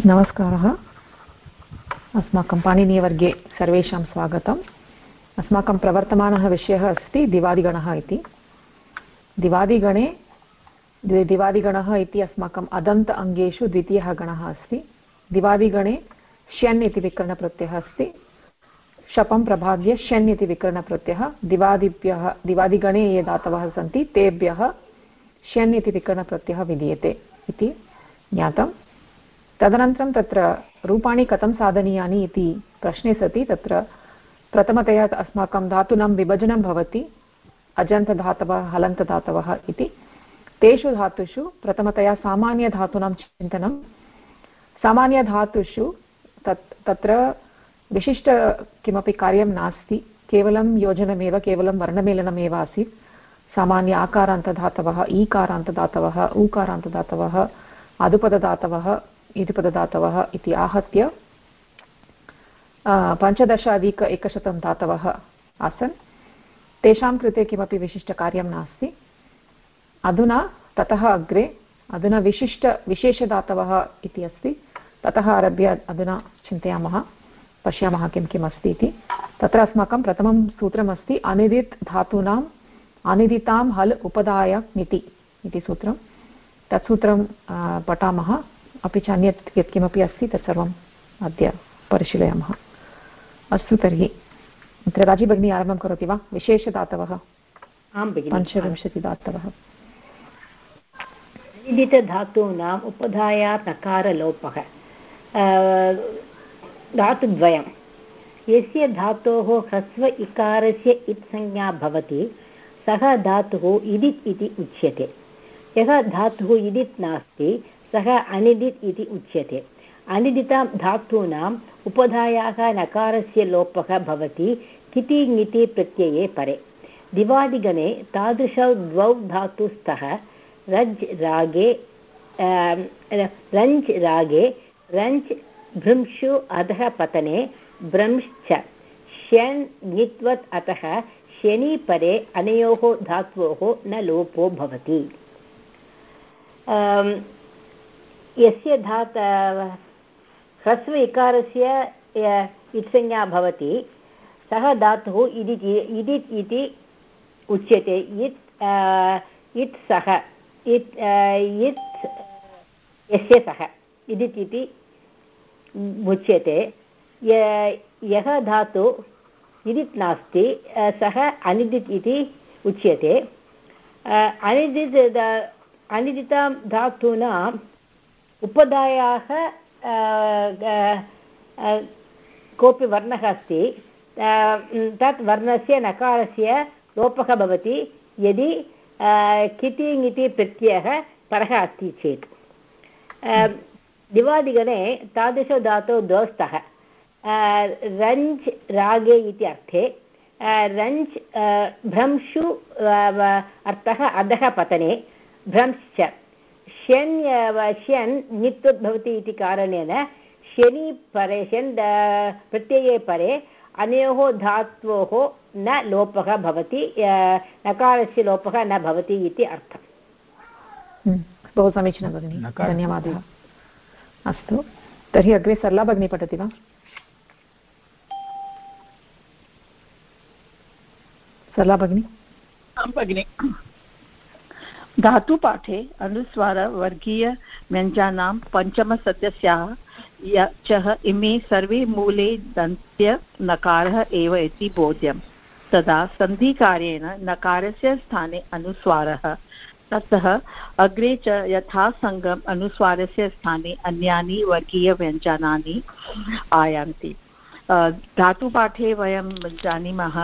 नमस्कारः। अस्माकं पाणिनीयवर्गे सर्वेषां स्वागतम्। अस्माकं प्रवर्तमानः विषयः अस्ति दिवादिगणः इति। दिवादिगणः इति अस्माकम् अदन्त अङ्गेषु द्वितीयः गणः अस्ति। दिवादिगणे श्यन् इति विकरणप्रत्ययः अस्ति। शपं प्रभाव्य श्यन् इति विकरणप्रत्ययः दिवादिगणे ये धातवः सन्ति तेभ्यः श्यन् इति विकरणप्रत्ययः विधीयते इति ज्ञातम्। तदनन्तरं तत्र रूपाणि कथं साधनीयानि इति प्रश्ने सति तत्र प्रथमतया अस्माकं धातूनां विभजनं भवति अजन्तधातवः हलन्तधातवः इति। तेषु धातुषु प्रथमतया सामान्यधातूनां चिन्तनं। सामान्यधातुषु तत्र विशिष्ट किमपि कार्यं नास्ति, केवलं योजनमेव, केवलं वर्णमेलनमेव आसीत्। सामान्य आकारान्तधातवः, ईकारान्तधातवः, ऊकारान्तधातवः, आदुपदधातवः, इतिपदधातवः इति आहत्य 15,100 धातवः आसन्। तेषां कृते किमपि विशिष्टकार्यं नास्ति। अधुना ततः अग्रे अधुना विशेषधातवः इति अस्ति। ततः आरभ्य अधुना चिन्तयामः, पश्यामः किं किम् अस्ति इति। तत्र अस्माकं प्रथमं सूत्रमस्ति अनिदित् धातूनाम् अनिदितां हल् उपधाय ङिति इति सूत्रं। तत् सूत्रं पठामः, अपि च अन्यत् यत्किमपि अस्ति तत्सर्वम् अद्य परिशीलयामः। अस्तु, तर्हि अत्र राजी भगिनी आरम्भं करोति वा? विशेषधातवः। आं भगिनि। 25 धातवः। निदितधातूनाम् उपधाया नकारलोपः। धातुद्वयं यस्य धातोः ह्रस्व इकारस्य इत् संज्ञा भवति सः धातुः इदित् इति उच्यते। यः धातुः इदित् नास्ति सः अनिदित् इति उच्यते। अनिदितां धातूनाम् उपधायाः नकारस्य लोपः भवति किति ङिति प्रत्यये परे। दिवादिगणे तादृशौ द्वौ धातु स्तः रज् रागे रञ्च् रागे रञ्च् भृंशु अधः पतने भ्रंश्च श्यन् ङित्वत् अतः शनि परे अनयोः धात्वोः न लोपो भवति। यस्य ह्रस्व इकारस्य इत्संज्ञा भवति सः धातुः इदित् इति उच्यते। इत् सः इत् यस्य सः इदित् इति उच्यते। यः धातु इदित् नास्ति सः अनिदित् इति उच्यते। अनिदितां धातूनाम् उपधायाः कोऽपि वर्णः अस्ति, तत् वर्णस्य नकारस्य लोपः भवति यदि किति ङिति प्रत्ययः परः अस्ति चेत्। दिवादिगणे तादृश धातौ द्वौ स्तः रञ्च् रागे इति अर्थे। रञ्च् भ्रंशु अर्थः अधः पतने भ्रंश्च श्यन् ङित्वत् भवति इति कारणेन शनि परे शन् प्रत्यये परे अनयोः धात्वोः न लोपः भवति, नकारस्य लोपः न भवति इति अर्थः। बहु समीचीनं भगिनि, धन्यवादः। अस्तु, तर्हि अग्रे सरला भगिनी पठति वा? सरला भगिनी। आं भगिनि। धातुपाठे अनुस्वारवर्गीय व्यञ्जनानां पञ्चमसदस्याः चः इमे सर्वे मूले दन्त्य नकारः एव इति बोध्यं। तदा सन्धिकार्येण नकारस्य स्थाने अनुस्वारः, ततः अग्रे च यथासङ्गम् अनुस्वारस्य स्थाने अन्यानि वर्गीयव्यञ्जनानि आयान्ति। धातुपाठे वयं जानीमः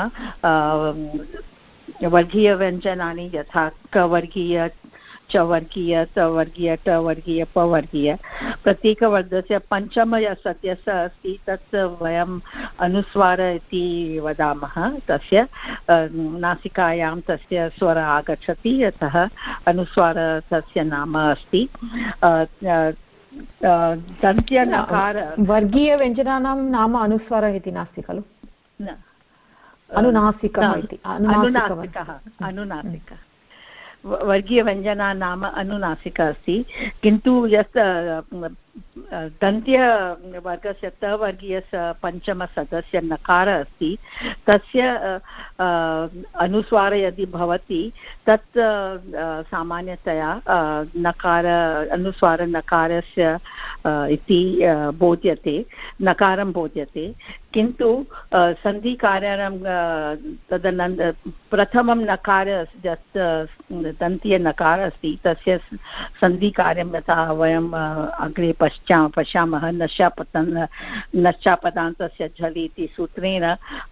वर्गीयव्यञ्जनानि यथा कवर्गीय, चवर्गीय, तवर्गीय, टवर्गीय, पवर्गीय। प्रत्येकवर्गस्य पञ्चमसदस्यः अस्ति, तत् वयम् अनुस्वार इति वदामः। तस्य नासिकायां तस्य स्वरः आगच्छति, यतः अनुस्वार तस्य नाम अस्ति। दन्त्यनकार वर्गीयव्यञ्जनानां नाम अनुस्वारः इति नास्ति खलु? अनुनासिकः इति। अनुनासिकः वर्गीयव्यञ्जना नाम अनुनासिका अस्ति, किन्तु यत् दन्त्यवर्गस्य तवर्गीयस्य पञ्चमसदस्य नकारः अस्ति, तस्य अनुस्वारः यदि भवति तत् सामान्यतया नकार अनुस्वार नकारस्य इति बोध्यते, नकारं बोध्यते। किन्तु सन्धिकार्याणां प्रथमं नकारः यत् दन्त्यनकारः अस्ति तस्य सन्धिकार्यं यथा वयम् अग्रे पश्यामः नश्चापदान्तस्य झलि इति सूत्रेण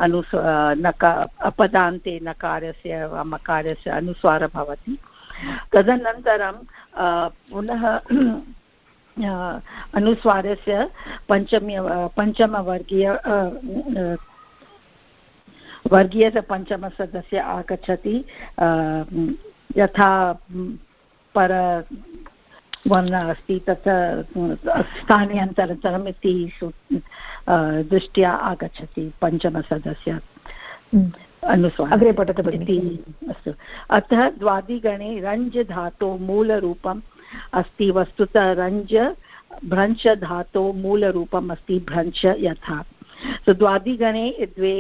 अपदान्ते नकारस्य मकारस्य अनुस्वारः भवति। तदनन्तरं पुनः अनुस्वारस्य वर्गीयस्य पञ्चमसदस्य आगच्छति, यथा पर वर्णः अस्ति तत् स्थानीयन्तरम् इति दृष्ट्या आगच्छति पञ्चमसदस्य अनुस्वारः। अग्रे पठतु भगिनि। अस्तु, अतः द्वादिगणे रञ्ज धातोः मूलरूपम् अस्ति। वस्तुतः रञ्ज भ्रंश धातोः मूलरूपम् अस्ति भ्रंश यथा। तो द्वादिगणे द्वे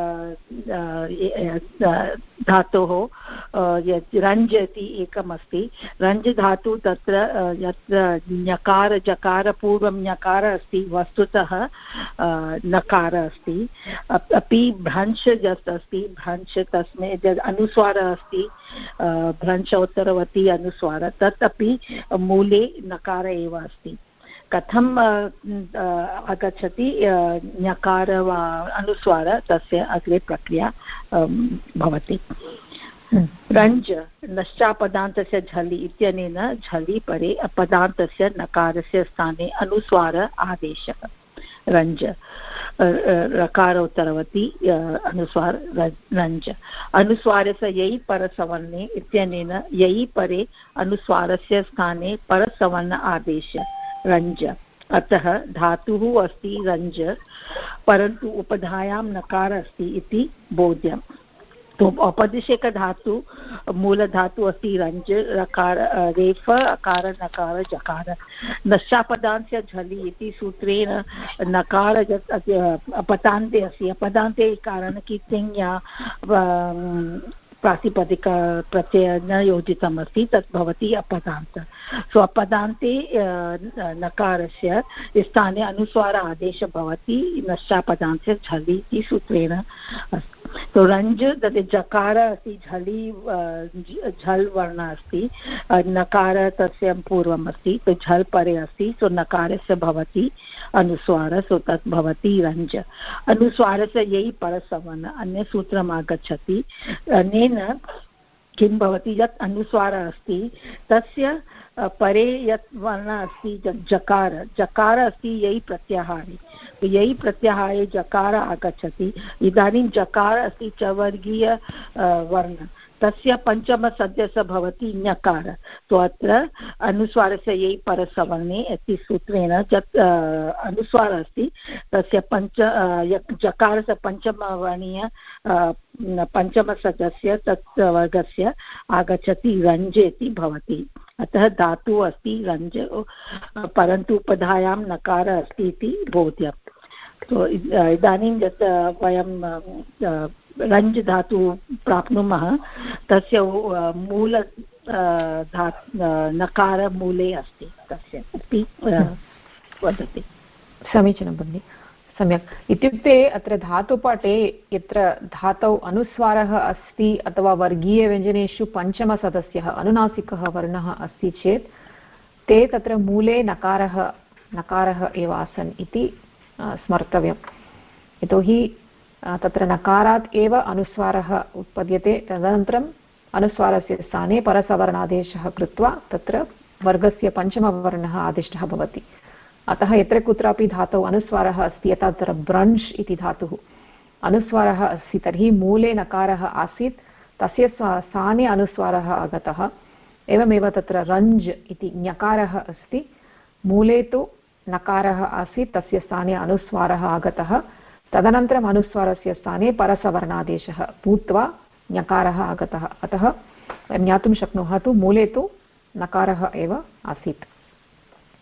धातोः रञ्ज इति एकमस्ति। रञ्ज धातु तत्र यत्र ञकार जकार पूर्वं ञकारः अस्ति, वस्तुतः नकारः अस्ति। अपि भ्रंश यत् अस्ति, भ्रंश तस्मै यद् अनुस्वारः अस्ति, भ्रंशोत्तरवती अनुस्वारः, तत् अपि मूले नकार एव अस्ति। कथम् आगच्छति ञकार वा अनुस्वार, तस्य अग्रे प्रक्रिया भवति। रञ्ज नश्चापदान्तस्य झलि इत्यनेन झलि परे अपदान्तस्य नकारस्य स्थाने अनुस्वार आदेशः। रञ्ज रकारोत्तरवती अनुस्वार रञ्ज। अनुस्वारस्य यै परसवर्णे इत्यनेन यै परे अनुस्वारस्य स्थाने परसवर्ण आदेशः रञ्ज। अतः धातुः अस्ति रञ्ज, परन्तु उपधायां नकारः अस्ति इति बोध्यम्। तो औपदेशिकधातु मूलधातु अस्ति रञ्ज, रकार रेफ अकार नकार जकार। नश्चापदान्तस्य झलि इति सूत्रेण नकार अपदान्ते अस्ति। अपदान्ते कारण की संज्ञा प्रातिपदिक प्रत्यय न योजितम् अस्ति, तत् भवति अपदान्त। सो अपदान्ते नकारस्य स्थाने अनुस्वार आदेशः भवति नश्चापदान्तस्य झलि इति सूत्रेण अस्ति। तो रञ्ज तद् जकार अस्ति, झलि झल् वर्णः अस्ति, नकार तस्य पूर्वम् अस्ति, तो झल् परे अस्ति, सो नकारस्य भवति अनुस्वारः, सो तत् भवति रञ्ज। अनुस्वारस्य यै परसवर्ण अन्यसूत्रम् आगच्छति। अनेन किं भवति, यत् अनुस्वारः अस्ति तस्य परे यत् वर्णः अस्ति जकार, जकार अस्ति यै प्रत्याहारे, यै प्रत्याहारे जकार आगच्छति। इदानीं जकार अस्ति चवर्गीय वर्ण, तस्य पञ्चमसदस्य भवति ञकार। तो अत्र अनुस्वारस्य यै परसवर्णे इति सूत्रेण यत् अनुस्वारः अस्ति तस्य जकारस्य पञ्चमवर्णीय पञ्चमसदस्य तत् वर्गस्य आगच्छति रञ्ज इति भवति। अतः धातुः अस्ति रञ्ज, परन्तु उपधायां नकारः अस्ति इति बोध्यम्। तो इदानीं यत् वयं रञ्ज धातु प्राप्नुमः, तस्य मूल नकार मूले अस्ति, तस्य अपि वदति। समीचीनं भगिनि, सम्यक्। इत्युक्ते अत्र धातुपाठे यत्र धातौ अनुस्वारः अस्ति अथवा वर्गीयव्यञ्जनेषु पञ्चमसदस्यः अनुनासिकः वर्णः अस्ति चेत् ते तत्र मूले नकारः एव आसन् इति स्मर्तव्यम्। यतोहि तत्र नकारात् एव अनुस्वारः उत्पद्यते, तदनन्तरम् अनुस्वारस्य स्थाने परसवर्णादेशः कृत्वा तत्र वर्गस्य पञ्चमवर्णः आदिष्टः भवति। अतः यत्र कुत्रापि धातौ अनुस्वारः अस्ति, यथा तत्र ब्रंश् इति धातुः अनुस्वारः अस्ति, तर्हि मूले नकारः आसीत्, तस्य स्थाने अनुस्वारः आगतः। एवमेव तत्र रञ्ज् इति ञकारः अस्ति, मूले तु नकारः आसीत्, तस्य स्थाने अनुस्वारः आगतः। तदनन्तरम् अनुस्वारस्य स्थाने परसवर्णादेशः भूत्वा ञकारः आगतः। अतः वयं ज्ञातुं शक्नुमः तु मूले तु नकारः एव आसीत्।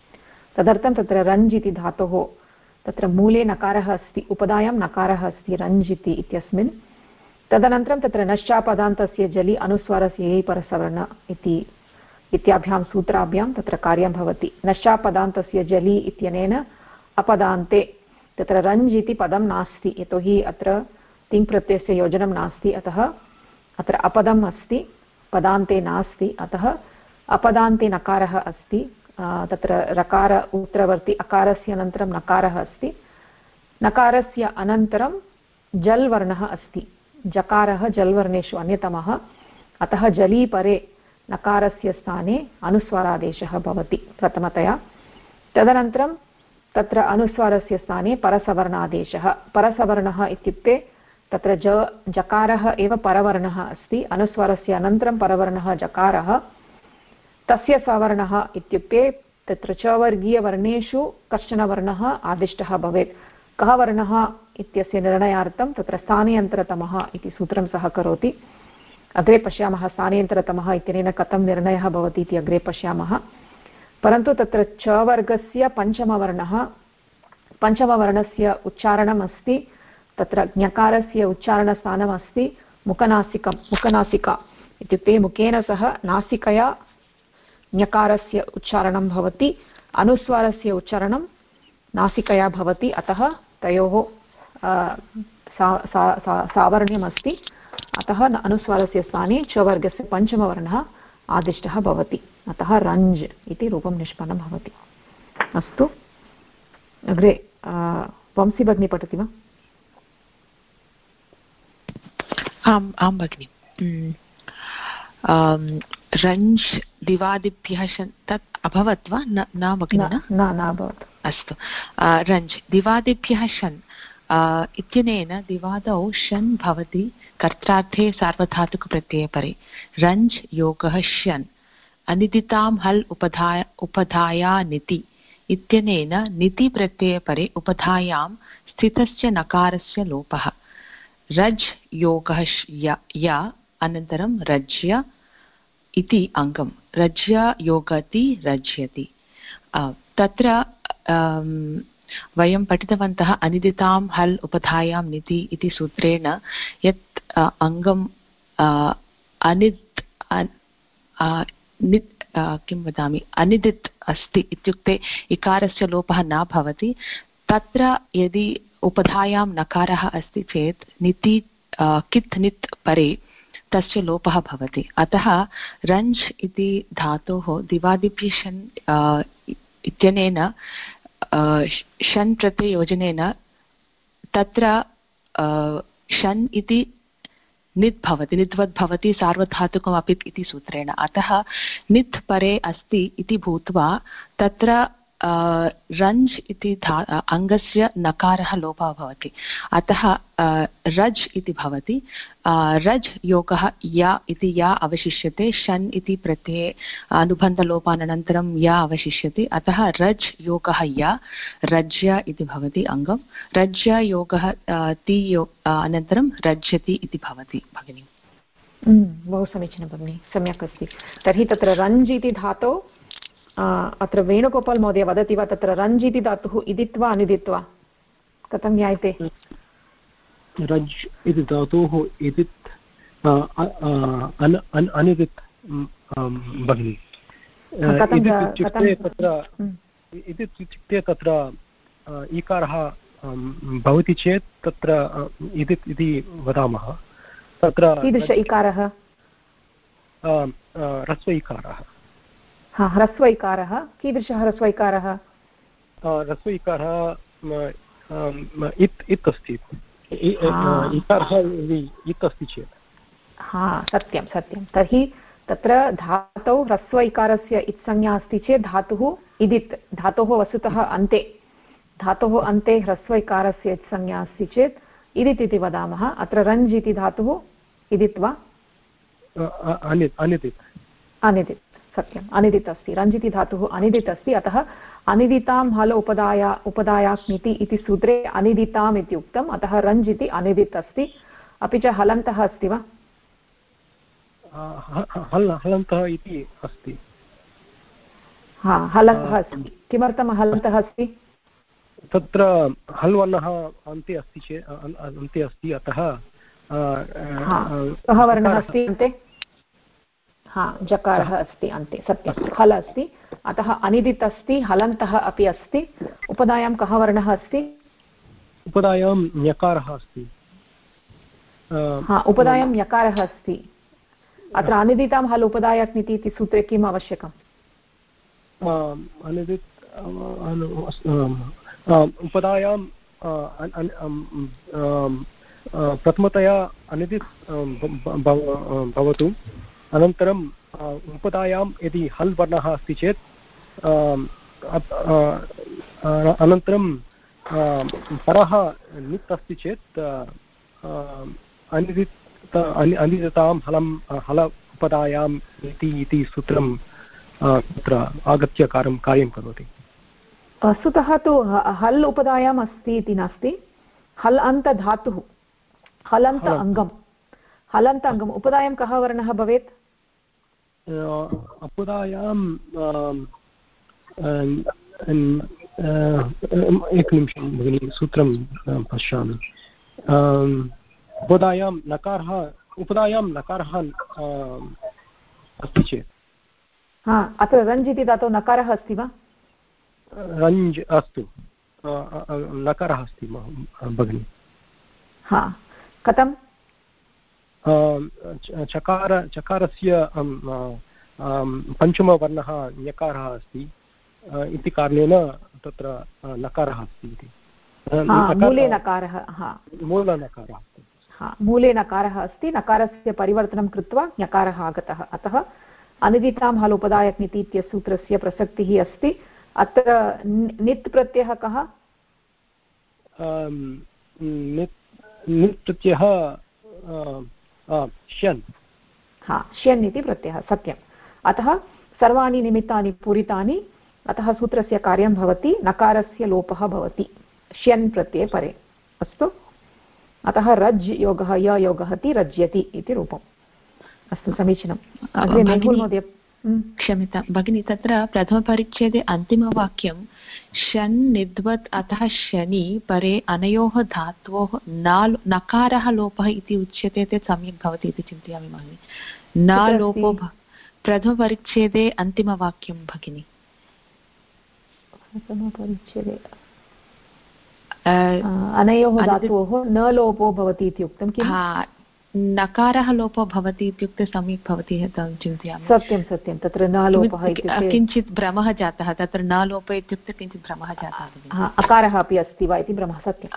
तदर्थं तत्र रञ्ज् इति धातोः तत्र मूले नकारः अस्ति, उपधायां नकारः अस्ति रञ्ज् इत्यस्मिन्। तदनन्तरं तत्र नश्चापदान्तस्य जलि अनुस्वारस्य ये परसवर्ण इत्याभ्यां सूत्राभ्यां तत्र कार्यं भवति। नश्चापदान्तस्य जलि इत्यनेन अपदान्ते तत्र रञ्ज् इति पदं नास्ति, यतोहि अत्र तिङ् प्रत्ययस्य योजनं नास्ति, अतः अत्र अपदम् अस्ति, पदान्ते नास्ति, अतः अपदान्ते नकारः अस्ति। तत्र रकार उत्तरवर्ति अकारस्य अनन्तरं नकारः अस्ति, नकारस्य अनन्तरं जल् वर्णः अस्ति, जकारः जल् वर्णेषु अन्यतमः, अतः जली परे नकारस्य स्थाने अनुस्वारादेशः भवति प्रथमतया। तदनन्तरं तत्र अनुस्वारस्य स्थाने परसवर्णादेशः। परसवर्णः इत्युक्ते तत्र जकारः एव परवर्णः अस्ति, अनुस्वारस्य अनन्तरं परवर्णः जकारः, तस्य सवर्णः इत्युक्ते तत्र च वर्गीयवर्णेषु कश्चन वर्णः आदिष्टः भवेत्। कः वर्णः इत्यस्य निर्णयार्थं तत्र स्थानेऽन्तरतमः इति सूत्रं सः करोति। अग्रे पश्यामः स्थानेऽन्तरतमः इत्यनेन कथं निर्णयः भवति इति अग्रे पश्यामः। परन्तु तत्र च वर्गस्य पञ्चमवर्णस्य उच्चारणम् अस्ति, तत्र ज्ञकारस्य उच्चारणस्थानमस्ति मुखनासिका इत्युक्ते मुखेन सह नासिकया ज्ञकारस्य उच्चारणं भवति, अनुस्वारस्य उच्चारणं नासिकया भवति, अतः तयोः सावर्ण्यमस्ति, अतः अनुस्वारस्य स्थाने च वर्गस्य पञ्चमवर्णः आदिष्टः भवति, अतः रञ्ज् इति रूपं निष्पन्नं भवति। अस्तु, अग्रे वंसी भगिनी पठति वा? आं भगिनि। रञ्ज् दिवादिभ्यः तत् अभवत् वा? न भगिनि, न अभवत्। अस्तु, रञ्ज् दिवादिभ्यः शन् इत्यनेन दिवादौ शन् भवति कर्त्रार्थे सार्वधातुकप्रत्यये परे। रञ्ज् योगः शन् अनिदितां हल् उपधाया निति इत्यनेन निति प्रत्यये परे उपधायां स्थितस्य नकारस्य लोपः। रज् योगः या अनन्तरं रज्य इति अङ्गं, रज्य योगति रज्यति। तत्र वयं पठितवन्तः अनिदितां हल् उपधायां निति इति सूत्रेण यत् अङ्गं किं वदामि अनिदित् अस्ति इत्युक्ते इकारस्य लोपः न भवति, तत्र यदि उपधायां नकारः अस्ति चेत् निति कित् नित् परे तस्य लोपः भवति। अतः रञ्ज् इति धातोः दिवादिभ्यः शन् इत्यनेन शन् प्रत्ययोजनेन तत्र शन् इति नित् भवति, नित्वद् भवति सार्वधातुकमपि इति सूत्रेण। अतः नित् परे अस्ति इति भूत्वा तत्र रञ्ज् इति अङ्गस्य नकारः लोपः भवति, अतः रज् इति भवति। रज् योगः या इति या अवशिष्यते, शन् इति प्रत्यये अनुबन्धलोपानन्तरं या अवशिष्यते, अतः रज् योगः या रज्य इति भवति अङ्गं। रज्य योगः ति अनन्तरं रज्यति इति भवति भगिनि। बहु समीचीनं भगिनि, सम्यक् अस्ति। तर्हि तत्र रञ्ज् इति धातौ अत्र वेणुगोपाल् महोदय वदति वा, तत्र रञ्ज् इति धातुः इदित्वा अनिदित्वा कथं ज्ञायते? रज् इति धातोः इदित् अनिदित् भगिनि। इदित् इत्युक्ते तत्र ईकारः भवति चेत् तत्र इदित् इति वदामः। तत्र कीदृश इकारः? ह्रस्व इकारः। ह्रस्व इकारः। कीदृशः ह्रस्व इकारः? ह्रस्व इकारः इत् अस्ति, इकारः इत् अस्ति चेत्। सत्यं सत्यं। तर्हि तत्र धातौ ह्रस्व इकारस्य इत्संज्ञा अस्ति चेत् धातुः इदित्, धातोः वस्तुतः अन्ते ह्रस्व इकारस्य इत्संज्ञा अस्ति चेत् इदित् इति वदामः। अत्र रञ्ज् इति धातुः इदित् वा? अनिदित्, सत्यम्, अनिदित् अस्ति। रञ्ज् इति धातुः अनिदित् अस्ति, अतः अनिदितां हल उपधायाक्निति इति सूत्रे अनिदिताम् इति उक्तम्, अतः रञ्ज् इति अनिदित् अस्ति। अपि च हलन्तः अस्ति वा? हलन्तः इति अस्ति। हा हलन्तः अस्ति। किमर्थं हलन्तः अस्ति? तत्र हल् वर्णः अन्ते अस्ति चेत् अन्ते अस्ति, अतः कः वर्णः अस्ति अन्ते? हा जकारः अस्ति अन्ते, सत्यं हल अस्ति, अतः अनिदित् अस्ति, हलन्तः अपि अस्ति। उपधायां कः वर्णः अस्ति? उपधायां ञकारः अस्ति। हा उपधायां ञकारः अस्ति। अत्र अनिदितां हल् उपधायात्मिति इति सूत्रे किम् आवश्यकम्? अनिदित् उपधायां प्रथमतया अनिदित् भवतु, अनन्तरम् उपधायां यदि हल् वर्णः अस्ति चेत् अनन्तरं परः नित् अस्ति चेत् अनिदितां हल उपधायाम् इति सूत्रं तत्र आगत्य कार्यं करोति। वस्तुतः तु हल् उपधायाम् अस्ति इति नास्ति, हल् अन्त धातुः, हलन्त अङ्गम्, हलन्त अङ्गम्। उपधायां कः वर्णः भवेत्? उपधायां एकनिमिषं भगिनि, सूत्रं पश्यामि। उपधायां नकारः अस्ति चेत्, हा अत्र रञ्ज् इति धातौ नकारः अस्ति वा? रञ्ज् अस्तु, नकारः अस्ति भगिनि। हा कथं? चकारस्य पञ्चमवर्णः ञकारः अस्ति इति कारणेन तत्र नकारः अस्ति इति। मूले नकारः, मूलनकारः अस्ति। मूले नकारः अस्ति, नकारस्य परिवर्तनं कृत्वा ञकारः आगतः, अतः अनिदितां हल् उपधायात्मिति इत्यस्य सूत्रस्य प्रसक्तिः अस्ति। अत्र नित् प्रत्ययः कः? नित् प्रत्ययः श्यन्। श्यन् इति प्रत्ययः, सत्यम्। अतः सर्वाणि निमित्तानि पूरितानि, अतः सूत्रस्य कार्यं भवति, नकारस्य लोपः भवति श्यन् प्रत्यये परे। अस्तु, अतः रज् योगः य योगः ति रज्यति इति रूपम्। अस्तु समीचीनं। क्षम्यतां भगिनी, तत्र प्रथमपरिच्छेदे अन्तिमवाक्यं शन् निद्वत् अतः शनि परे अनयोः धात्वोः नकारः लोपः इति उच्यते, ते सम्यक् भवति इति चिन्तयामि भगिनि। न लोपो प्रथमपरिच्छेदे अन्तिमवाक्यं भगिनि। प्रथमपरिच्छेदे अनयोः धातोः न लोपो भवति इति उक्तं किम्? नकारः लोपो भवति इत्युक्ते सम्यक् भवति चिन्तयामि। सत्यं सत्यं, तत्र न लोपः किञ्चित् भ्रमः जातः, तत्र न लोप इत्युक्ते किञ्चित् भ्रमः जातः। अकारः अपि अस्ति वा इति भ्रमः, सत्यं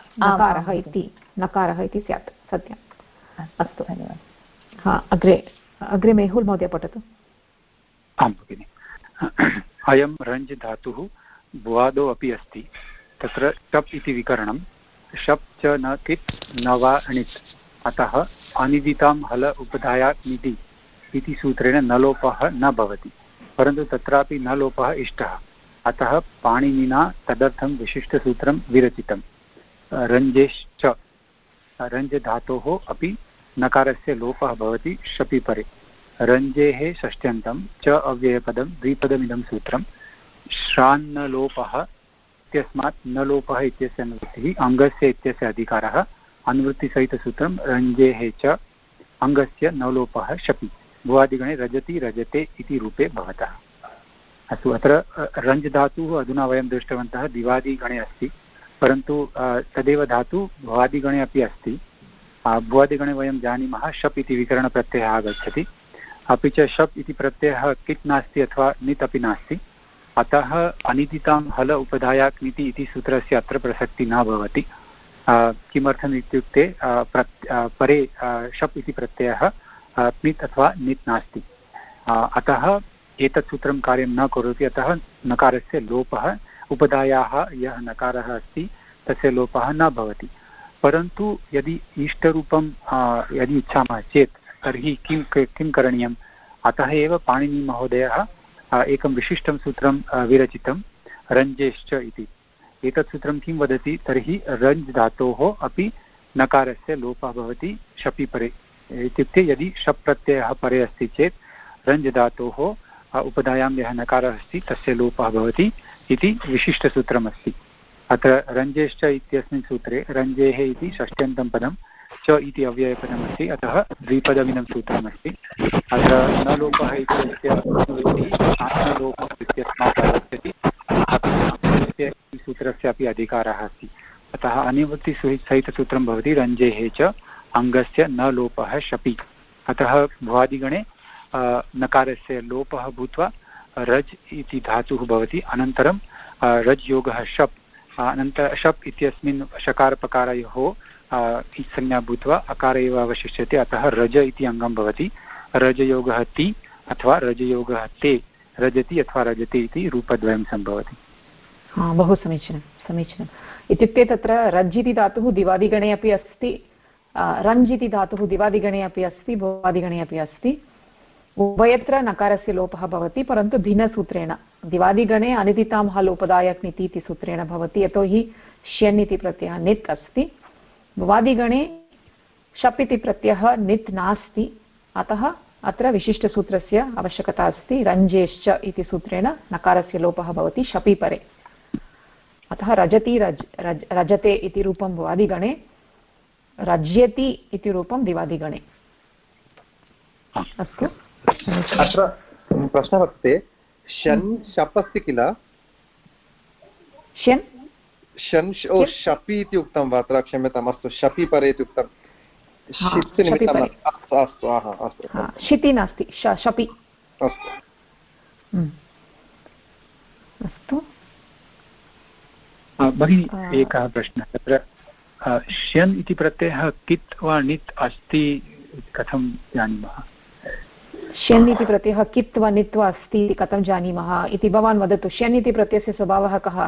नकारः इति स्यात्, सत्यम्। अस्तु धन्यवादः। अग्रे मेहुल् महोदय पठतु। आं भगिनि। अयं रञ्ज् धातुः भुवादौ अपि अस्ति, तत्र शप् इति विकरणं, शप् च न कित् न वा अणित्, अतः अनिदितां हल उपधायात्मिति इति सूत्रेण न लोपः न भवति, परन्तु तत्रापि न लोपः इष्टः, अतः पाणिनिना तदर्थं विशिष्टसूत्रं विरचितं। रञ्जेश्च, रञ्ज धातोः अपि नकारस्य लोपः भवति शपि परे। रञ्जेः षष्ट्यन्तं च अव्ययपदं द्विपदमिदं सूत्रं। श्रान्न लोपः इत्यस्मात् न लोपः इत्यस्य अनुवृत्तिः, अङ्गस्य इत्यस्य अधिकारः, अनुवृत्तिसहितसूत्रं रञ्जेः च अङ्गस्य न लोपः शपि, भुवादिगणे रजति रजते इति रूपे भवतः। अस्तु, अत्र रञ्ज् धातुः अधुना वयं दृष्टवन्तः दिवादिगणे अस्ति, परन्तु तदेव धातु भुवादिगणे अपि अस्ति। भुवादिगणे वयं जानीमः शप् इति विकरणप्रत्ययः आगच्छति, अपि च शप् इति प्रत्ययः कित् नास्ति अथवा नित् अपि नास्ति, अतः अनिदितां हल उपधायाक्निति इति सूत्रस्य अत्र प्रसक्तिः न भवति। किमर्थम् इत्युक्ते परे शप् इति प्रत्ययः नित् अथवा नित् नास्ति, अतः एतत् सूत्रं कार्यं न करोति, अतः नकारस्य लोपः, उपधायाः यः नकारः अस्ति तस्य लोपः न भवति। परन्तु यदि इष्टरूपं यदि इच्छामः चेत् तर्हि किं करणीयम्? अतः एव पाणिनिमहोदयः एकं विशिष्टं सूत्रं विरचितं, रञ्जेश्च इति। एतत् सूत्रं किं वदति तर्हि, रञ्ज् धातोः अपि नकारस्य लोपः भवति शपि परे, इत्युक्ते यदि शप् प्रत्ययः परे अस्ति चेत् रञ्ज् धातोः उपधायां यः नकारः अस्ति तस्य लोपः भवति इति विशिष्टसूत्रमस्ति। अत्र रञ्जेश्च इत्यस्मिन् सूत्रे रञ्जेः इति षष्ट्यन्तं पदं च इति अव्ययपदमस्ति, अतः द्विपदमिदं सूत्रमस्ति। अत्र न लोपः इत्यस्य लोपः इत्यस्मात् आगच्छति, सूत्रस्य अपि अधिकारः अस्ति। अतः अनिवृत्तिसहितसूत्रं भवति रञ्जेः च अङ्गस्य न लोपः शपि। अतः भुवादिगणे नकारस्य लोपः भूत्वा रज् इति धातुः भवति, अनन्तरं रज् योगः शप्, अनन्तरं शप् इत्यस्मिन् शकारपकारयोः संज्ञा भूत्वा अकार एव अवशिष्यते, अतः रज इति अङ्गं भवति। रजयोगः ति अथवा रजयोगः ते, रजति अथवा रजते इति रूपद्वयं सम्भवति। बहु समीचीनं समीचीनम्। इत्युक्ते तत्र रज् इति धातुः दिवादिगणे अपि अस्ति, रञ्ज् इति धातुः दिवादिगणे अपि अस्ति, भुवादिगणे अपि अस्ति। उभयत्र नकारस्य लोपः भवति, परन्तु भिन्नसूत्रेण। दिवादिगणे अनिदितां हल् उपदायक्निति इति सूत्रेण भवति, यतोहि श्यन् इति प्रत्ययः नित् अस्ति। भुवादिगणे शप् इति प्रत्ययः नित् नास्ति, अतः अत्र विशिष्टसूत्रस्य आवश्यकता अस्ति। रञ्जेश्च इति सूत्रेण नकारस्य लोपः भवति शपि परे, अतः रजति रजते इति रूपं भुवादिगणे, रज्यति इति रूपं दिवादिगणे। अस्तु, अत्र प्रश्नः वर्तते, शन् शप् अस्ति किल, शन् शन् शपि इति उक्तं वा अत्र? क्षम्यताम्, अस्तु, शपि परे इति उक्तं। शिति नास्ति, शपि। अस्तु भगिनी, एकः प्रश्नः। तत्र श्यन् इति प्रत्ययः कित् वा नित् अस्ति कथं जानीमः? श्यन् इति प्रत्ययः कित् वा नित् वा अस्ति इति कथं जानीमः इति भवान् वदतु। श्यन् इति प्रत्ययस्य स्वभावः कः?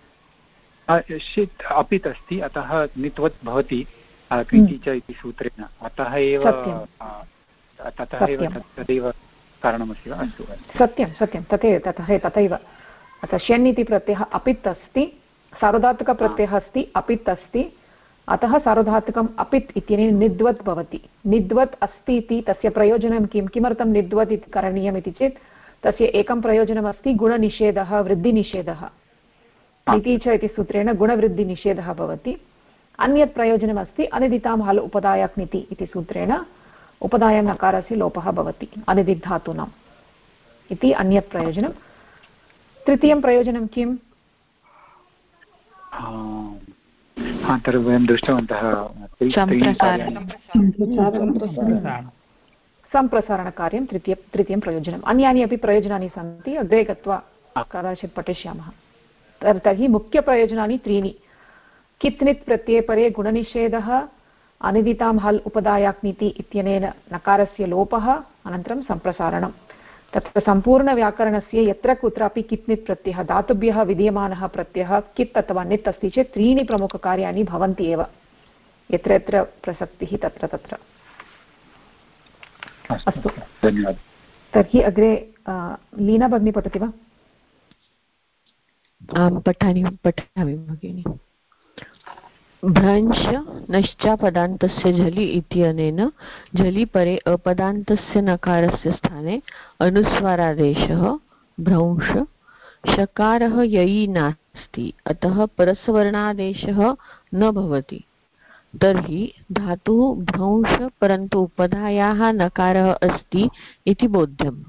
षित् अपित् अस्ति, अतः नित्वत् भवति कृति च इति सूत्रेण, अतः एव ततः एव तदेव कारणमस्ति वा? अस्तु, सत्यं सत्यं, तथैव। अतः श्यन् इति प्रत्ययः अपित् अस्ति, सार्वधातुकप्रत्ययः अस्ति, अपित् अस्ति, अतः सार्वधातुकम् अपित् इत्यनेन निद्वत् भवति। निद्वत् अस्ति इति तस्य प्रयोजनं किं? किमर्थं निद्वत् इति करणीयम् इति चेत् तस्य एकं प्रयोजनमस्ति गुणनिषेधः, वृद्धिनिषेधः। नीति च इति सूत्रेण गुणवृद्धिनिषेधः भवति। अन्यत् प्रयोजनमस्ति अनिदितां हल् उपदायक्निति इति सूत्रेण उपदायं नकारस्य लोपः भवति अनिदित् धातूनाम् इति अन्यत् प्रयोजनं। तृतीयं प्रयोजनं किम्? वयं दृष्टवन्तः सम्प्रसारणकार्यं तृतीयं प्रयोजनम्। अन्यानि अपि प्रयोजनानि सन्ति, अग्रे गत्वा कदाचित् पठिष्यामः। तर्हि मुख्यप्रयोजनानि त्रीणि: कित् नित् प्रत्यये परे गुणनिषेधः, अनिदितां हल् उपदायाक्निति इत्यनेन नकारस्य लोपः, अनन्तरं सम्प्रसारणं। तत्र सम्पूर्णव्याकरणस्य यत्र कुत्रापि कित् नित् प्रत्ययः, धातुभ्यः विधीयमानः प्रत्ययः कित् अथवा नित् अस्ति चेत् त्रीणि प्रमुखकार्याणि भवन्ति एव, यत्र यत्र प्रसक्तिः तत्र तत्र। अस्तु, धन्यवादः। तर्हि अग्रे लीना भगिनी पठति वा? आं पठामि भगिनि। भ्रंश नश्चापदान्तस्य झलि इत्यनेन झलि परे अपदान्तस्य नकारस्य स्थाने अनुस्वारादेशः भ्रंश। शकारः ययि नास्ति, अतः परसवर्णादेशः न भवति। तर्हि धातुः भ्रंश परन्तु उपधायाः नकारः अस्ति इति बोध्यम्।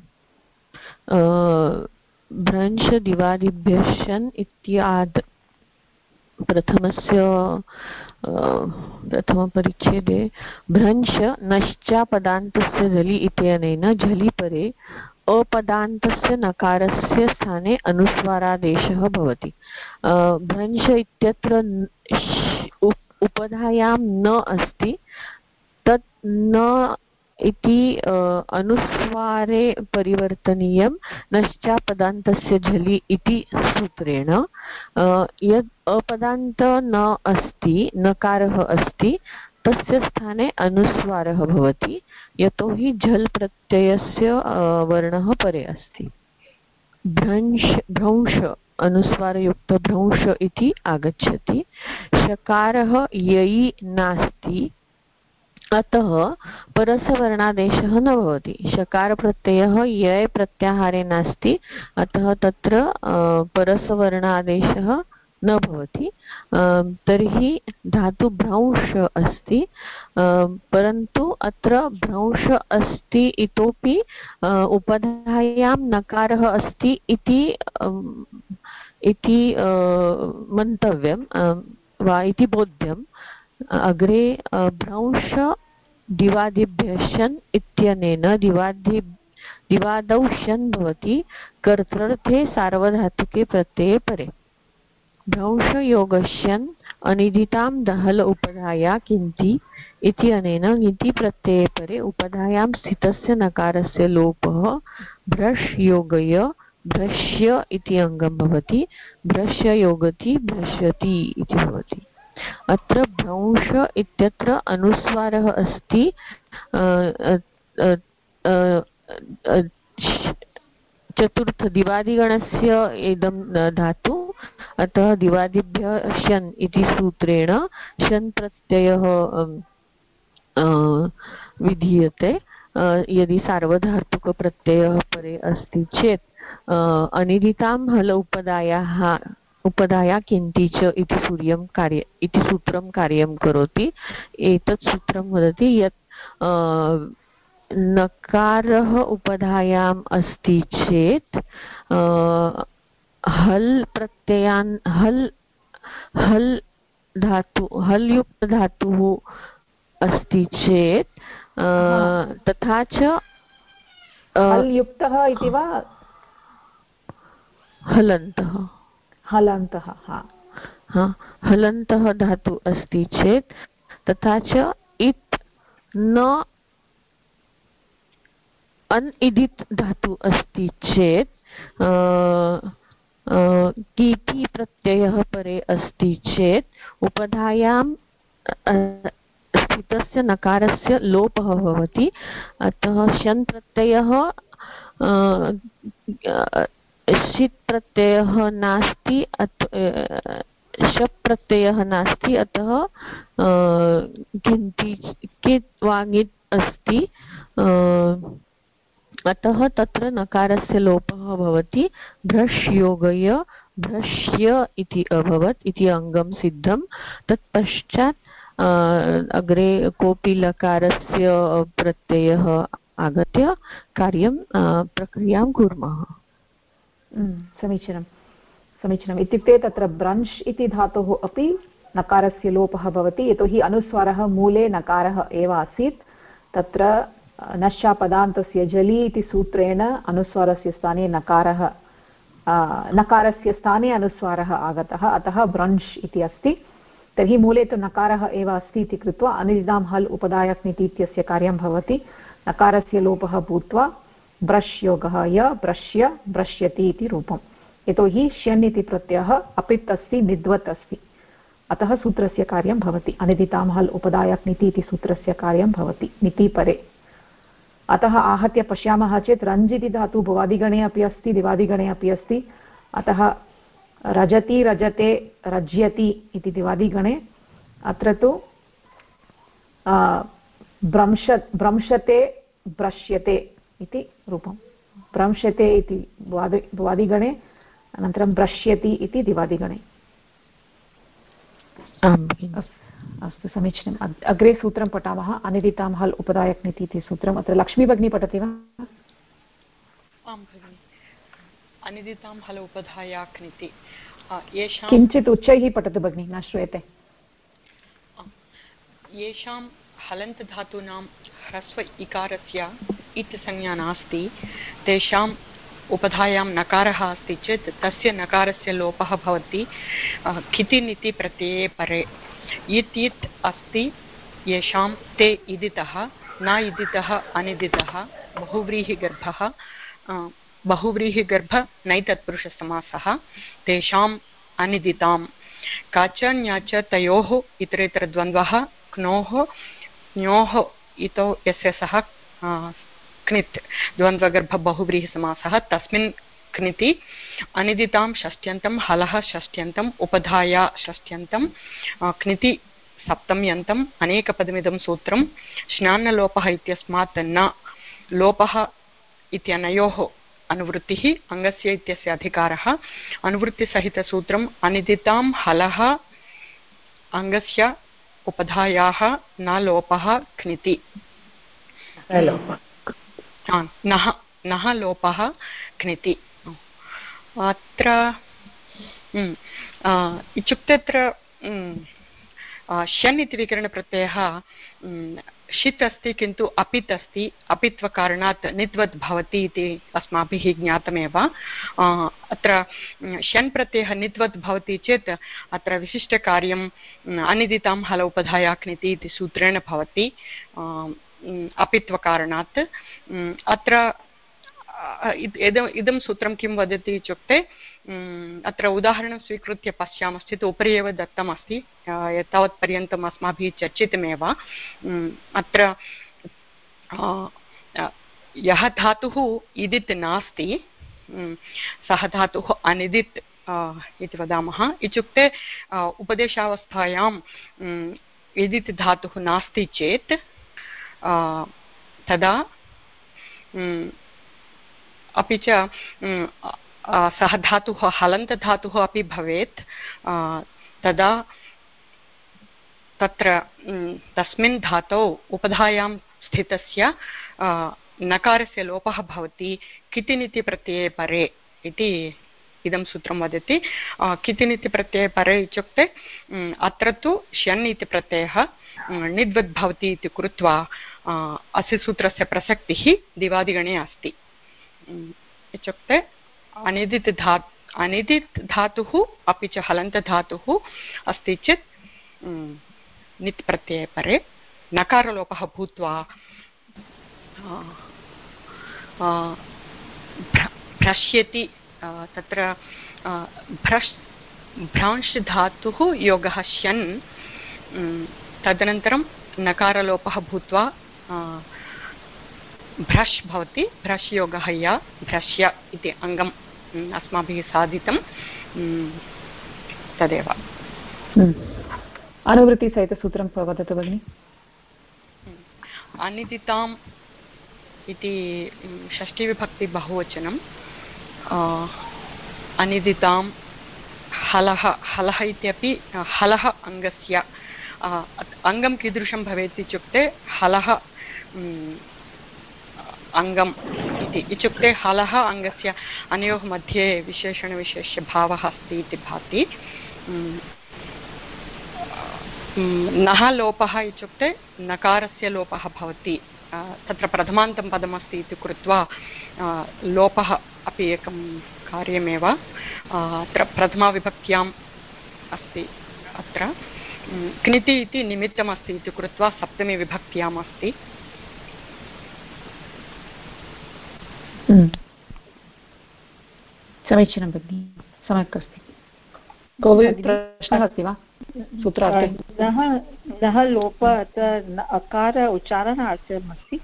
भ्रंश दिवादिभ्यः शन् इत्याद् प्रथमपरिच्छेदे भ्रंश नश्चापदान्तस्य झलि इत्यनेन झलि परे अपदान्तस्य नकारस्य स्थाने अनुस्वारादेशः भवति। भ्रंश इत्यत्र उपधायां न अस्ति, तत् न इति अनुस्वारे परिवर्तनीयं नश्चापदान्तस्य झलि इति सूत्रेण। यद् अपदान्त न अस्ति, नकारः अस्ति, तस्य स्थाने अनुस्वारः भवति, यतोहि झल् प्रत्ययस्य वर्णः परे अस्ति। भ्रंश अनुस्वारयुक्त भ्रंश इति आगच्छति। शकारः ययि नास्ति, अतः परसवर्णादेशः न भवति। शकारप्रत्ययः य प्रत्याहारे नास्ति, अतः तत्र परसवर्णादेशः न भवति। तर्हि धातु भ्रंश अस्ति, परन्तु अत्र भ्रंश अस्ति इतोपि उपधायां नकारः अस्ति इति मन्तव्यं वा इति बोध्यम्। अग्रे भ्रंश दिवादिभ्यः शन् इत्यनेन दिवादौ शन् भवति कर्तृर्थे सार्वधातुके प्रत्यये परे। भ्रंशयोगश्यन् अनिदितां दहल उपधाया किन्ति इत्यनेन ङिति प्रत्यये परे उपधायां स्थितस्य नकारस्य लोपः भ्रश् योगय भ्रश्य इति अङ्गं भवति। भ्रश्य योगति भ्रश्यति इति भवति। अत्र भ्रंश इत्यत्र अनुस्वारः अस्ति चतुर्थ दिवादिगणस्य इदं धातु, अतः दिवादिभ्यः शन् इति सूत्रेण शन् प्रत्ययः विधीयते। यदि सार्वधातुकप्रत्ययः परे अस्ति चेत् अनिदितां हल उपधाया किन्ति च इति सूत्रं कार्यं करोति। एतत् सूत्रं वदति यत् नकारः उपधायाम् अस्ति चेत् हल् प्रत्ययान् हल् युक्त धातुः अस्ति चेत् तथा च हल् युक्तः इति वा हलन्तः हलन्तः धातु अस्ति चेत् तथा च इत् न अनिदित् धातु अस्ति चेत् कीति प्रत्ययः परे अस्ति चेत् उपधायां स्थितस्य नकारस्य लोपः भवति। अतः शन् प्रत्ययः षित् प्रत्ययः नास्ति, शप् प्रत्ययः नास्ति, अतः कित् वा ङित् अस्ति, अतः तत्र नकारस्य लोपः भवति। भ्रश् योगय भ्रश्य इति अभवत् इति अङ्गं सिद्धं। तत्पश्चात् अग्रे कोऽपि लकारस्य प्रत्ययः आगत्य कार्यं प्रक्रियां कुर्मः। समीचीनम्। इत्युक्ते तत्र ब्रंश् इति धातोः अपि नकारस्य लोपः भवति, यतोहि अनुस्वारः मूले नकारः एव आसीत्। तत्र नश्चापदान्तस्य जलि इति सूत्रेण अनुस्वारस्य स्थाने नकारस्य स्थाने अनुस्वारः आगतः, अतः ब्रंश् इति अस्ति। तर्हि मूले तु नकारः एव अस्ति इति कृत्वा अनिदितां हल् उपधायक्निति इत्यस्य कार्यं भवति। नकारस्य लोपः भूत्वा ब्रश् योगः य ब्रश्य ब्रश्यति इति रूपम्। यतोहि श्यन् इति प्रत्ययः अपित् अस्ति, निद्वत् अस्ति, अतः सूत्रस्य कार्यं भवति। अनिदितां हल् उपधायक्निति इति सूत्रस्य कार्यं भवति निति परे। अतः आहत्य पश्यामः चेत् रञ्ज् इति धातु भुवादिगणे अपि अस्ति, दिवादिगणे अपि अस्ति। अतः रजति रजते रज्यति इति दिवादिगणे, अत्र तु भ्रंशते भ्रश्यते इति रूपं। भ्रंशते इति भुवादिगणे, अनन्तरं भ्रश्यति इति दिवादिगणे। अस्तु, समीचीनम्। अग्रे सूत्रं पठामः। अनिदितां हल् उपधायक्निति इति सूत्रम्। अत्र लक्ष्मी भगिनी पठति वा? आं भगिनि। अनिदितां हल उपधायाक्निति किञ्चित् उच्चैः पठतु भगिनि, न श्रूयते। येषां हलन्त धातूनां ह्रस्व इकारस्य इत् संज्ञा नास्ति, तेषाम् उपधायां नकारः अस्ति चेत् तस्य नकारस्य लोपः भवति किति निति प्रत्यये परे। इत् अस्ति येषां ते इदितः न इदितः अनिदितः बहुव्रीहिगर्भ नैतत्पुरुषसमासः तेषाम् अनिदितां काच ञाच तयोः इतरेतरद्वन्द्वः क्नोः ञोः इतो यस्य सः क्नित् द्वन्द्वगर्भ बहुव्रीहिसमासः तस्मिन् क्निति अनिदितां षष्ट्यन्तं हलः षष्ट्यन्तम् उपधाया षष्ट्यन्तं क्निति सप्तम्यन्तम् अनेकपदमिदं सूत्रं श्नान्नलोपः इत्यस्मात् न लोपः इत्यनयोः अनुवृत्तिः अङ्गस्य इत्यस्य अधिकारः अनुवृत्तिसहितसूत्रम् अनिदितां हलः अङ्गस्य उपधायाः न लोपः क्निति नः लोपः क्निति अत्र इत्युक्ते अत्र शन् इति विकरणप्रत्ययः षित् अस्ति किन्तु अपित् अस्ति अपित्वकारणात् नित्वत् भवति इति अस्माभिः ज्ञातमेव अत्र शन् प्रत्ययः नित्वत् भवति चेत् अत्र विशिष्टकार्यम् अनिदितां हल उपधाया क्निति इति सूत्रेण भवति अपित्वकारणात् अत्र इदं सूत्रं किं वदति इत्युक्ते अत्र उदाहरणं स्वीकृत्य पश्यामश्चेत् उपरि एव दत्तमस्ति एतावत्पर्यन्तम् अस्माभिः चर्चितमेव अत्र यः धातुः इदित् नास्ति सः धातुः अनिदित् इति वदामः इत्युक्ते उपदेशावस्थायां इदित् धातुः नास्ति चेत् तदा अपि च सः धातुः हलन्तधातुः अपि भवेत् तदा तत्र तस्मिन् धातौ उपधायां स्थितस्य नकारस्य लोपः भवति कितिनिति प्रत्यये परे इति इदं सूत्रं वदति कितिनिति प्रत्यये परे इत्युक्ते अत्र तु शन् इति प्रत्ययः निद्वद् भवति इति कृत्वा अस्य सूत्रस्य प्रसक्तिः दिवादिगणे अस्ति इत्युक्ते अनिदित् धातुः अपि च हलन्तधातुः अस्ति चेत् नित् प्रत्यये परे नकारलोपः भूत्वा भ्रश्यति तत्र भ्रांश् धातुः योगः शन् तदनन्तरं नकारलोपः भूत्वा भ्रश् भवति भ्रश् योगः या भ्रश्य इति अङ्गम् अस्माभिः साधितं तदेव अनुवृत्तिसहितसूत्रं वदतु भगिनि अनिदिताम् इति षष्ठीविभक्ति बहुवचनम् अनिदितां हलः इत्यपि हलः अङ्गस्य अङ्गं कीदृशं भवेत् इत्युक्ते हलः अङ्गम् इत्युक्ते हलः अङ्गस्य अनयोः मध्ये विशेषणविशेष्यभावः अस्ति इति भाति नः लोपः इत्युक्ते नकारस्य लोपः भवति तत्र प्रथमान्तं पदमस्ति इति कृत्वा लोपः अपि एकं कार्यमेव अत्र प्रथमाविभक्त्याम् अस्ति अत्र क्निति इति निमित्तमस्ति इति कृत्वा सप्तमी विभक्त्याम् अस्ति समीचीनं भगिनि सम्यक् अस्ति कोऽपि प्रश्नः अस्ति वा सूत्रार्थे नः लोप अत्र अकार उच्चारणार्थमस्ति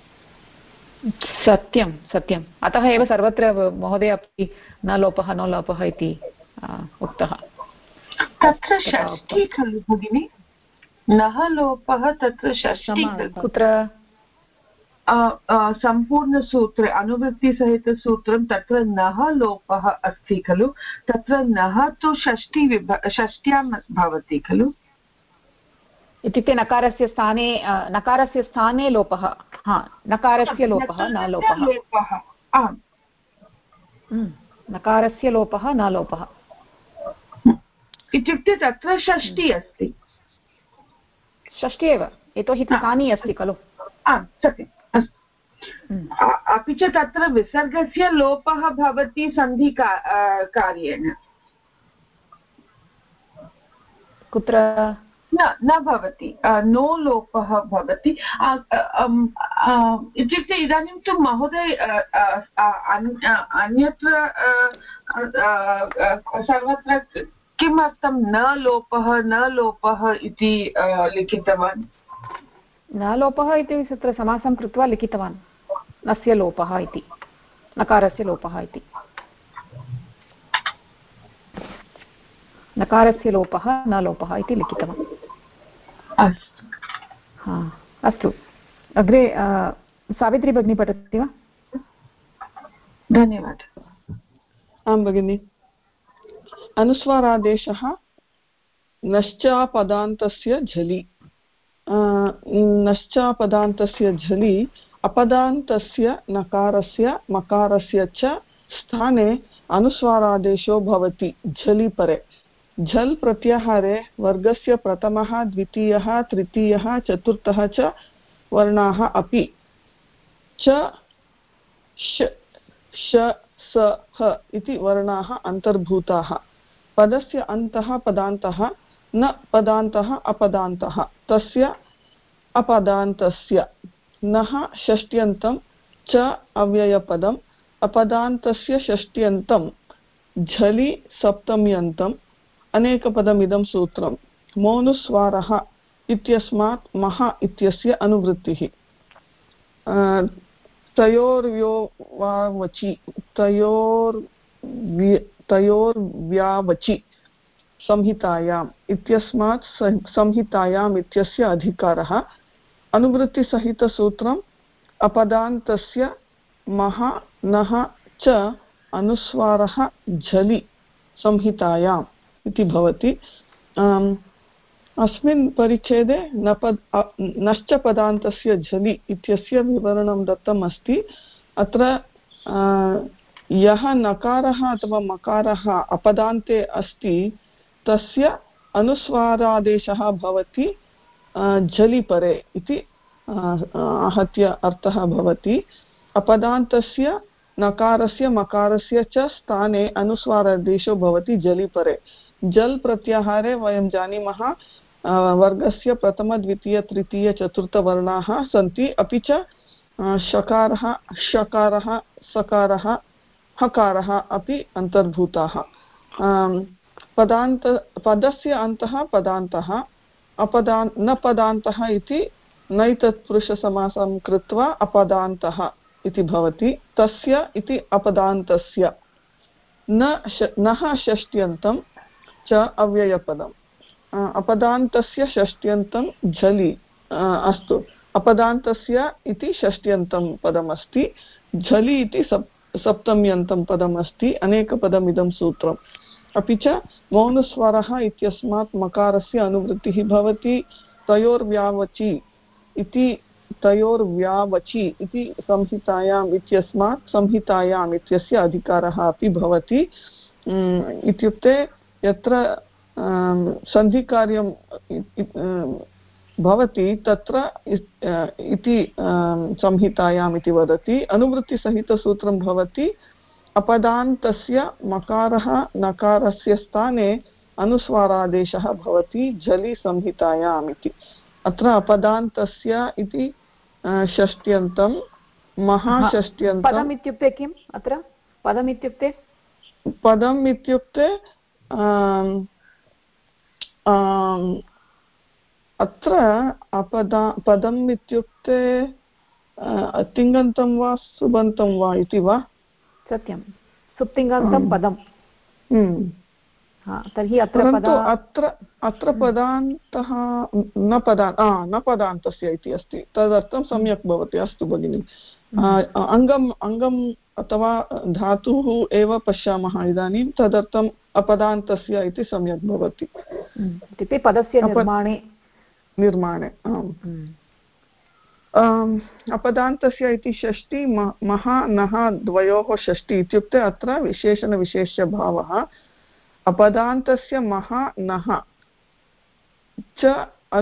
सत्यं सत्यम् अतः एव सर्वत्र महोदय अपि न लोपः इति उक्तः तत्र षष्ठी खलु भगिनि नः लोपः तत्र षष्ठी कुत्र सम्पूर्णसूत्रे अनुवृत्तिसहितसूत्रं तत्र नः लोपः अस्ति खलु तत्र नः तु षष्ट्यां भवति खलु इत्युक्ते नकारस्य स्थाने लोपः नकारस्य लोपः न लोपः नकारस्य लोपः न लोपः इत्युक्ते तत्र षष्ठी अस्ति षष्ठी एव यतोहि स्थानी अस्ति खलु सत्यम् अपि च तत्र विसर्गस्य लोपः भवति सन्धि कार्येण कुत्र न भवति नो लोपः भवति इत्युक्ते इदानीं तु महोदय अन्यत्र सर्वत्र किमर्थं न लोपः इति लिखितवान् न लोपः इति तत्र समासं कृत्वा लिखितवान् नस्य लोपः इति नकारस्य लोपः इति नकारस्य लोपः न लोपः इति लिखितवान् अस्तु अग्रे सावित्री भगिनी पठति वा? धन्यवादः। आं भगिनि। अनुस्वारादेशः नश्चापदान्तस्य झलि। नश्चापदान्तस्य झलि अपदान्तस्य नकारस्य मकारस्य च स्थाने अनुस्वारादेशो भवति झलि परे। झल् प्रत्याहारे वर्गस्य प्रथमः द्वितीयः तृतीयः चतुर्थः च वर्णाः अपि च श स ह इति वर्णाः अन्तर्भूताः। पदस्य अन्तः पदान्तः न पदान्तः अपदान्तः तस्य अपदान्तस्य नः षष्ट्यन्तं च अव्ययपदम् अपदान्तस्य षष्ट्यन्तं झलि सप्तम्यन्तम् अनेकपदमिदं सूत्रं मौनुस्वारः इत्यस्मात् मह इत्यस्य अनुवृत्तिः। तयोर्व्यावचि तयोर्व्यावचि संहितायाम् इत्यस्मात् संहितायाम् इत्यस्य अधिकारः। अनुवृत्तिसहितसूत्रम् अपदान्तस्य मह नः च अनुस्वारः झलि संहितायाम् इति भवति। अस्मिन् परिच्छेदे नश्च पदान्तस्य झलि इत्यस्य विवरणं दत्तम् अस्ति। अत्र यः नकारः अथवा मकारः अपदान्ते अस्ति तस्य अनुस्वारादेशः भवति झलि परे इति आहत्य अर्थः भवति। अपदान्तस्य नकारस्य मकारस्य च स्थाने अनुस्वारादेशो भवति झलि परे। जल् प्रत्याहारे वयं जानीमः वर्गस्य प्रथम द्वितीय तृतीय चतुर्थवर्णाः सन्ति, अपि च शकारः षकारः सकारः हकारः अपि अन्तर्भूताः। पदस्य अन्तः पदान्तः न पदान्तः इति नैतत्पुरुषसमासं कृत्वा अपदान्तः इति भवति। तस्य इति अपदान्तस्य नः षष्ट्यन्तं च अव्ययपदम्। अपदान्तस्य षष्ट्यन्तं झलि अस्तु अपदान्तस्य इति षष्ट्यन्तं पदमस्ति, झलि इति सप्तम्यन्तं पदमस्ति, अनेकपदमिदं सूत्रम्। अपि च मौनुस्वरः इत्यस्मात् मकारस्य अनुवृत्तिः भवति। तयोर्व्यावचि इति संहितायाम् इत्यस्मात् संहितायाम् इत्यस्य अधिकारः अपि भवति। इत्युक्ते यत्र सन्धिकार्यं भवति तत्र इति संहितायाम् इति वदति। अनुवृत्तिसहितसूत्रं भवति अपदान्तस्य मकारः नकारस्य स्थाने अनुस्वारादेशः भवति झलि संहितायाम् इति। अत्र अपदान्तस्य इति षष्ट्यन्तं महाषष्ट्यन्तं। पदम् इत्युक्ते किम्? अत्र पदम् इत्युक्ते अत्र पदम् इत्युक्ते तिङन्तं वा सुबन्तं वा इति वा? सत्यं, सुप्तिङन्तं पदम्। तर्हि अत्र पदान्तः न पदान्तस्य इति अस्ति, तदर्थं सम्यक् भवति। अस्तु भगिनि, अङ्गम् अथवा धातुः एव पश्यामः इदानीं, तदर्थम् अपदान्तस्य इति सम्यक् भवति। इत्युक्ते पदस्य निर्माणे अपदान्तस्य इति षष्टि मह नः द्वयोः षष्टि इत्युक्ते अत्र विशेषणविशेष्यभावः। अपदान्तस्य मह नः च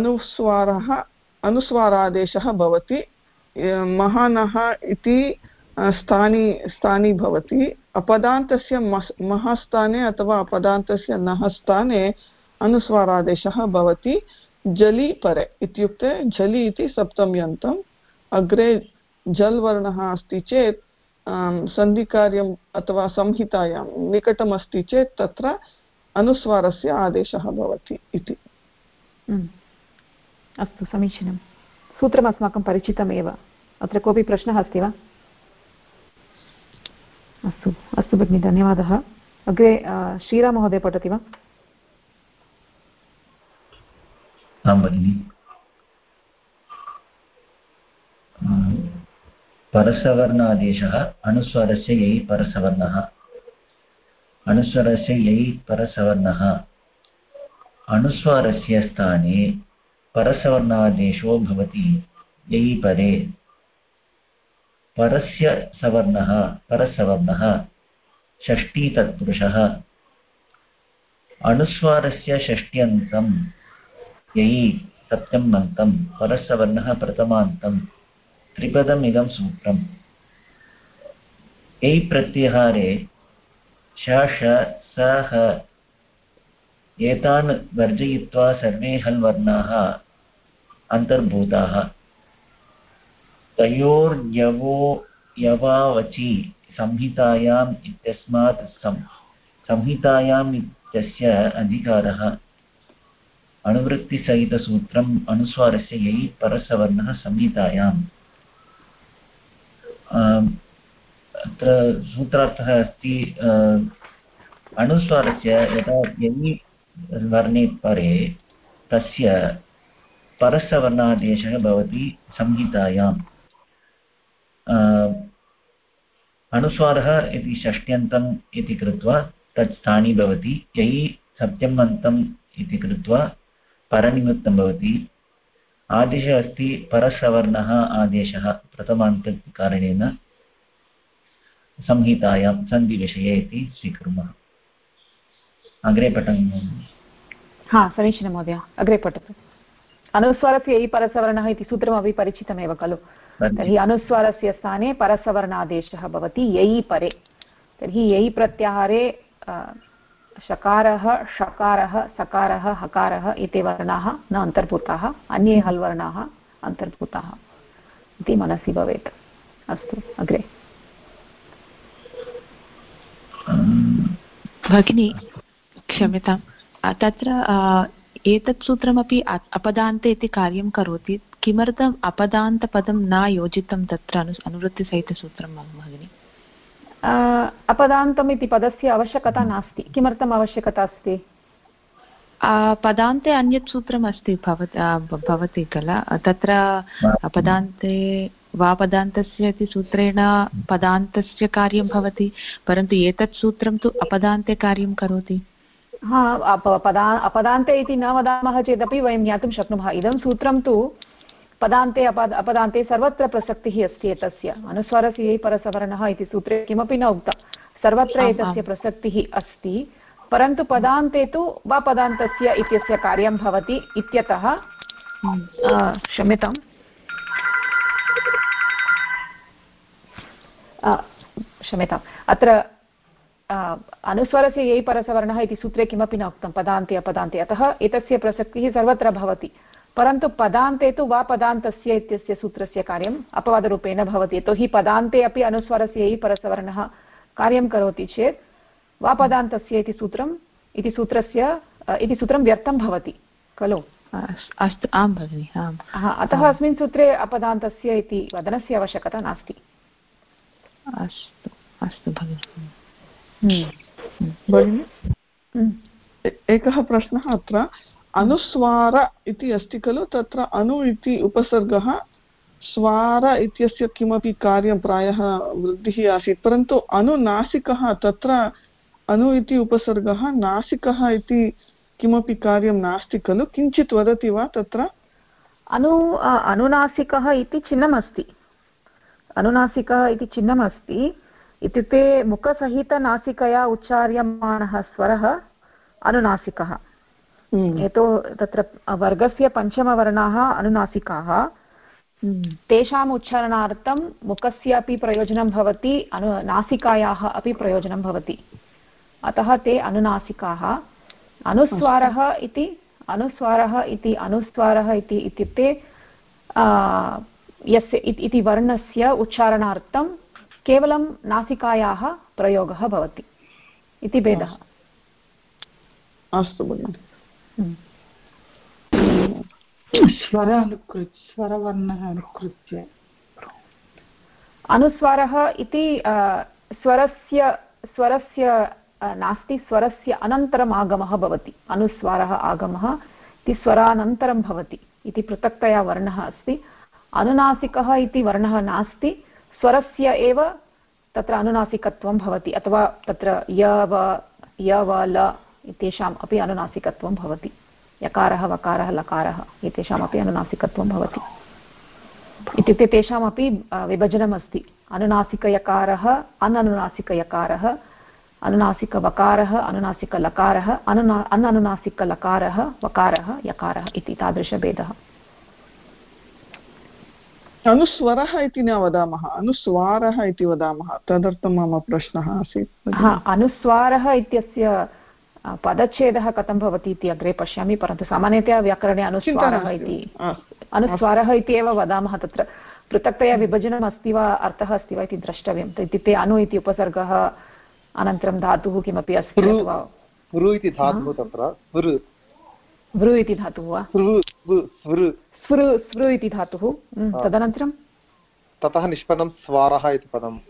अनुस्वारादेशः भवति। महानः इति स्थानी भवति। अपदान्तस्य मह स्थाने अथवा अपदान्तस्य नः स्थाने अनुस्वारादेशः भवति झलि परे। इत्युक्ते झलि इति सप्तम्यन्तम्। अग्रे झल् वर्णः अस्ति चेत् सन्धिकार्यम् अथवा संहितायां निकटमस्ति चेत् तत्र अनुस्वारस्य आदेशः भवति इति। अस्तु, समीचीनं। सूत्रम् अस्माकं परिचितमेव। अत्र कोऽपि प्रश्नः अस्ति वा? अस्तु भगिनि, धन्यवादः। अग्रे श्रीराममहोदय पठति वा? आं भगिनि। परसवर्णादेशः अनुस्वारस्य यै परसवर्णः अनुस्वारस्य यै परसवर्णः अनुस्वारस्य स्थाने परसवर्णादेशो भवति यै परे परस्य सवर्णः परसवर्णः षष्ठी तत्पुरुषः अनुस्वारस्य षष्ट्यन्तं यै सप्तम्यन्तं परसवर्णः प्रथमान्तं त्रिपदमिदं सूत्रम् ऐ प्रत्याहारे श ष स ह एतान् वर्जयित्वा सर्वे हल् वर्णाः अन्तर्भूताः तयोर्यवो यवावचि संहितायाम् इत्यस्मात् संहितायाम् इत्यस्य अधिकारः अनुवृत्तिसहितसूत्रम् अनुस्वारस्य यै परसवर्णः संहितायाम् अत्र सूत्रार्थः अस्ति अनुस्वारस्य यदा यै वर्णे परे तस्य परसवर्णादेशः भवति संहितायाम् अनुस्वारः इति षष्ट्यन्तम् इति कृत्वा तत् स्थानी भवति यै सप्तम्यन्तम् इति कृत्वा परनिमित्तं भवति आदेशः अस्ति परसवर्णः आदेशः प्रथमान्तकारणेन संहितायां सन्धिविषये इति स्वीकुर्मः अग्रे पठन्तु समीचीनं महोदय अग्रे पठतु अनुस्वारस्य यै परसवर्णः इति सूत्रमपि परिचितमेव खलु तर्हि अनुस्वारस्य स्थाने परसवर्णादेशः भवति यै परे तर्हि यै प्रत्याहारे शकारः षकारः सकारः हकारः एते वर्णाः न अन्तर्भूताः अन्ये हल् वर्णाः अन्तर्भूताः इति मनसि भवेत् अस्तु अग्रे भगिनी क्षम्यतां तत्र एतत् सूत्रमपि अपदान्ते इति कार्यं करोति किमर्थम् अपदान्तपदं न योजितं तत्र अनुवृत्तिसहितसूत्रं भगिनि अपदान्तम् इति पदस्य आवश्यकता नास्ति किमर्थम् आवश्यकता अस्ति पदान्ते अन्यत् सूत्रम् अस्ति भवति किल तत्र अपदान्ते वा पदान्तस्य इति सूत्रेण पदान्तस्य कार्यं भवति परन्तु एतत् सूत्रं तु अपदान्ते कार्यं करोति अपदान्ते इति न वदामः चेदपि वयं ज्ञातुं शक्नुमः इदं सूत्रं तु पदान्ते अपदान्ते सर्वत्र प्रसक्तिः अस्ति एतस्य अनुस्वारस्य यै परसवर्णः इति सूत्रे किमपि न उक्तं सर्वत्र एतस्य प्रसक्तिः अस्ति परन्तु पदान्ते तु वा पदान्तस्य इत्यस्य कार्यं भवति इत्यतः क्षम्यताम् अत्र अनुस्वारस्य यै परसवर्णः इति सूत्रे किमपि न उक्तं पदान्ते अपदान्ते अतः एतस्य प्रसक्तिः सर्वत्र भवति परन्तु पदान्ते तु वा पदान्तस्य इत्यस्य सूत्रस्य कार्यम् अपवादरूपेण भवति यतोहि पदान्ते अपि अनुस्वारस्य यै परसवर्णः कार्यं करोति चेत् वा पदान्तस्य इति सूत्रं व्यर्थं भवति खलु अस्तु आं भगिनि अतः अस्मिन् सूत्रे अपदान्तस्य इति वदनस्य आवश्यकता नास्ति अस्तु अस्तु भगिनि एकः प्रश्नः अत्र अनुस्वार इति अस्ति खलु तत्र अनु इति उपसर्गः स्वार इत्यस्य किमपि कार्यं प्रायः वृद्धिः आसीत् परन्तु अनुनासिकः तत्र अनु इति उपसर्गः नासिकः इति किमपि कार्यं नास्ति खलु किञ्चित् वदति वा तत्र अनुनासिकः इति चिह्नमस्ति अनुनासिकः इति चिह्नमस्ति इत्युक्ते मुखसहितनासिकया उच्चार्यमाणः स्वरः अनुनासिकः तत्र वर्गस्य पञ्चमवर्णाः अनुनासिकाः तेषाम् उच्चारणार्थं मुखस्य अपि प्रयोजनं भवति नासिकायाः अपि प्रयोजनं भवति अतः ते अनुनासिकाः अनुस्वारः इति इत्युक्ते यस्य इति वर्णस्य उच्चारणार्थं केवलं नासिकायाः प्रयोगः भवति इति भेदः अस्तु भगिनि स्वरवर्णः अनुकृत्य अनुस्वारः इति स्वरस्य नास्ति स्वरस्य अनन्तरम् आगमः भवति अनुस्वारः आगमः इति स्वरानन्तरं भवति इति पृथक्तया वर्णः अस्ति अनुनासिकः इति वर्णः नास्ति स्वरस्य एव तत्र अनुनासिकत्वं भवति, अथवा तत्र य व ल इत्येषाम् अपि अनुनासिकत्वं भवति। यकारः वकारः लकारः एतेषामपि अनुनासिकत्वं भवति। इत्युक्ते तेषामपि विभजनम् अस्ति। अनुनासिकयकारः, अननुनासिकयकारः, अनुनासिकवकारः, अनुनासिकलकारः, अननुनासिकलकारः, वकारः, यकारः इति तादृशभेदः। अनुस्वरः इति न वदामः, अनुस्वारः इति वदामः, तदर्थं मम प्रश्नः आसीत्। अनुस्वारः इत्यस्य पदच्छेदः कथं भवति इति अग्रे पश्यामि, परन्तु सामान्यतया व्याकरणे अनुस्वारः इति एव वदामः। तत्र पृथक्तया विभजनम् अस्ति वा अर्थः अस्ति वा इति द्रष्टव्यम्। इत्युक्ते अनु इति उपसर्गः, अनन्तरं धातुः किमपि अस्ति अथवा वृ इति धातुः, तत्र वृ इति धातुः वा, स्वृ इति धातुः, तदनन्तरं ततः निष्पन्नं स्वारः इति पदम्।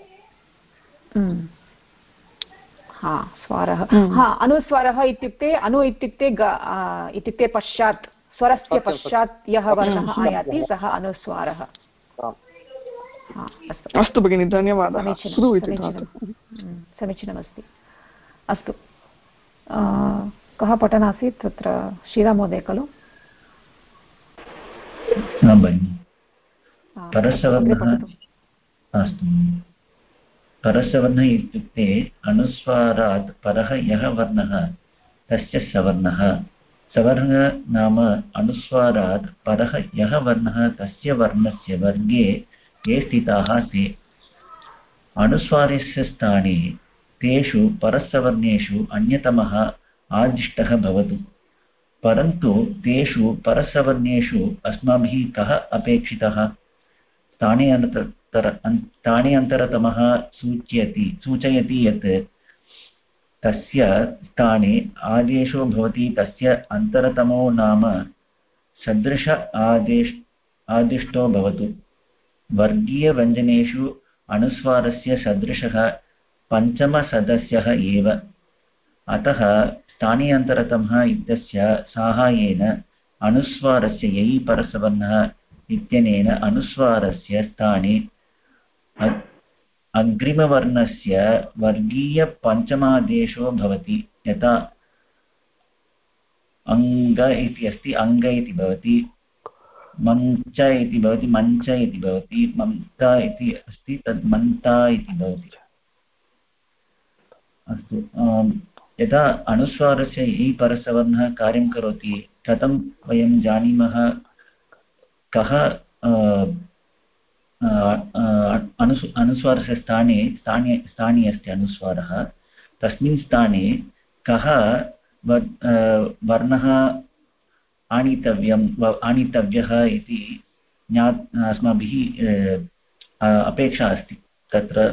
स्वारः, अनुस्वारः इत्युक्ते अनु इत्युक्ते पश्चात्, स्वरस्य पश्चात् यः वर्णः आयाति सः अनुस्वारः। अस्तु भगिनि, धन्यवादः। समीचीनमस्ति। अस्तु, कः पठनासीत् तत्र? शीलामहोदय खलु? परसवर्णः इत्युक्ते अनुस्वारात् परः यः वर्णः तस्य सवर्णः। सवर्णः नाम अनुस्वारात् परः यः वर्णः तस्य वर्णस्य वर्गे ये स्थिताः ते। अनुस्वारस्य स्थाने तेषु परसवर्णेषु अन्यतमः आदिष्टः भवतु, परन्तु तेषु परसवर्णेषु अस्माभिः कः अपेक्षितः? स्थाने अन्तरतमः सूचयति यत् तस्य स्थाने आदेशो भवति, तस्य अन्तरतमो नाम सदृश आदिष्टो भवतु। वर्गीयव्यञ्जनेषु अनुस्वारस्य सदृशः पञ्चमसदस्यः एव, अतः स्थाने अन्तरतमः इत्यस्य साहाय्येन अनुस्वारस्य ययि परसवर्णः इत्यनेन अनुस्वारस्य स्थाने अग्रिमवर्णस्य वर्गीयपञ्चमादेशो भवति। यथा अङ्ग इति अस्ति, अङ्ग इति भवति, मञ्च इति भवति, मञ्च इति भवति, मन्ता इति अस्ति, तद् मन्ता इति भवति। अस्तु, यदा अनुस्वारस्य ययि परसवर्णः कार्यं करोति, कथं वयं जानीमः कः अनुस्वारस्य स्थाने अस्ति अनुस्वारः, तस्मिन् स्थाने कः वर्णः आनीतव्यः इति अस्माभिः अपेक्षा अस्ति। तत्र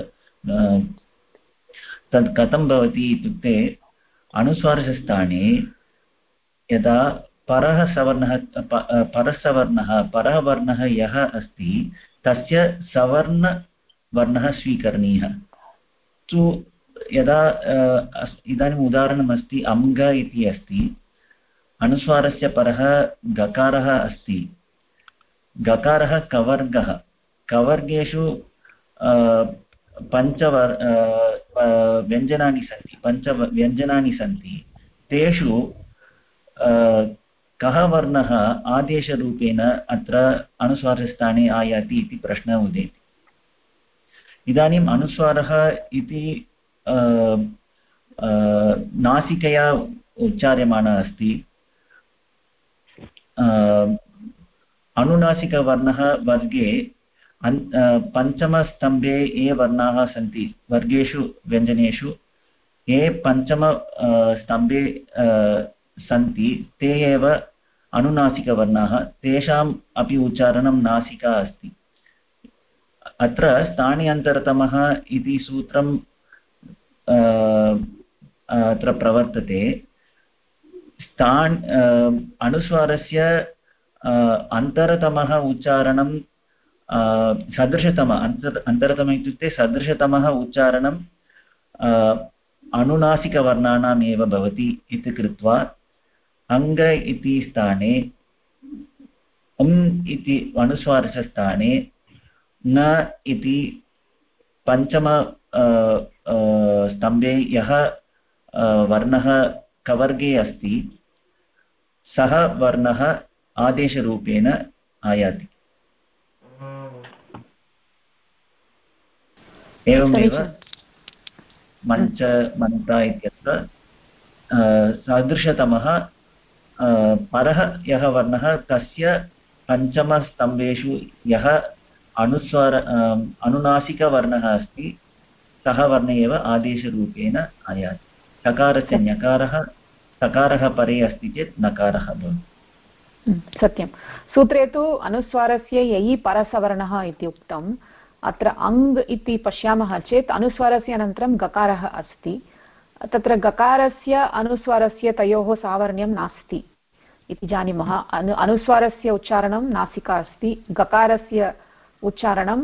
तद् कथं भवति इत्युक्ते अनुस्वारस्य स्थाने यदा परः वर्णः यः अस्ति तस्य सवर्णवर्णः स्वीकरणीयः। तु यदा इदानीम् उदाहरणमस्ति, अङ्ग इति अस्ति, अनुस्वारस्य परः गकारः अस्ति, गकारः कवर्गः, कवर्गेषु पञ्चव्यञ्जनानि सन्ति, तेषु कः वर्णः आदेशरूपेण अत्र अनुस्वारस्थाने आयाति इति प्रश्नः उदेति। इदानीम् अनुस्वारः इति नासिकया उच्चार्यमाणः अस्ति। अनुनासिकवर्णः वर्गे पञ्चमस्तम्भे ये वर्णाः सन्ति, वर्गेषु व्यञ्जनेषु ये पञ्चमस्तम्भे सन्ति ते एव अनुनासिकवर्णाः, तेषाम् अपि उच्चारणं नासिका अस्ति। अत्र स्थाने अन्तरतमः इति सूत्रं अत्र प्रवर्तते। अनुस्वारस्य अन्तरतमः उच्चारणं अन्तरतम इत्युक्ते सदृशतमः उच्चारणं अनुनासिकवर्णानाम् एव भवति इति कृत्वा अङ्ग इति स्थाने इति अनुस्वारस्य स्थाने न इति पञ्चम स्तम्भे यः वर्णः कवर्गे अस्ति सः वर्णः आदेशरूपेण आयाति। एवमेव मञ्च मन्ता इत्यत्र सदृशतमः परः यः वर्णः तस्य पञ्चमस्तम्भेषु यः अनुनासिकवर्णः अस्ति सः वर्ण एव आदेशरूपेण आयाति। सकारस्य ञकारः सकारः परे अस्ति चेत् नकारः भवति। सत्यं। सूत्रे तु अनुस्वारस्य ययि परसवर्णः इति उक्तम्। अत्र अङ् इति पश्यामः चेत् अनुस्वारस्य अनन्तरं गकारः अस्ति। तत्र गकारस्य अनुस्वारस्य तयोः सावर्ण्यं नास्ति इति जानीमः। अनुस्वारस्य उच्चारणं नासिका अस्ति, गकारस्य उच्चारणं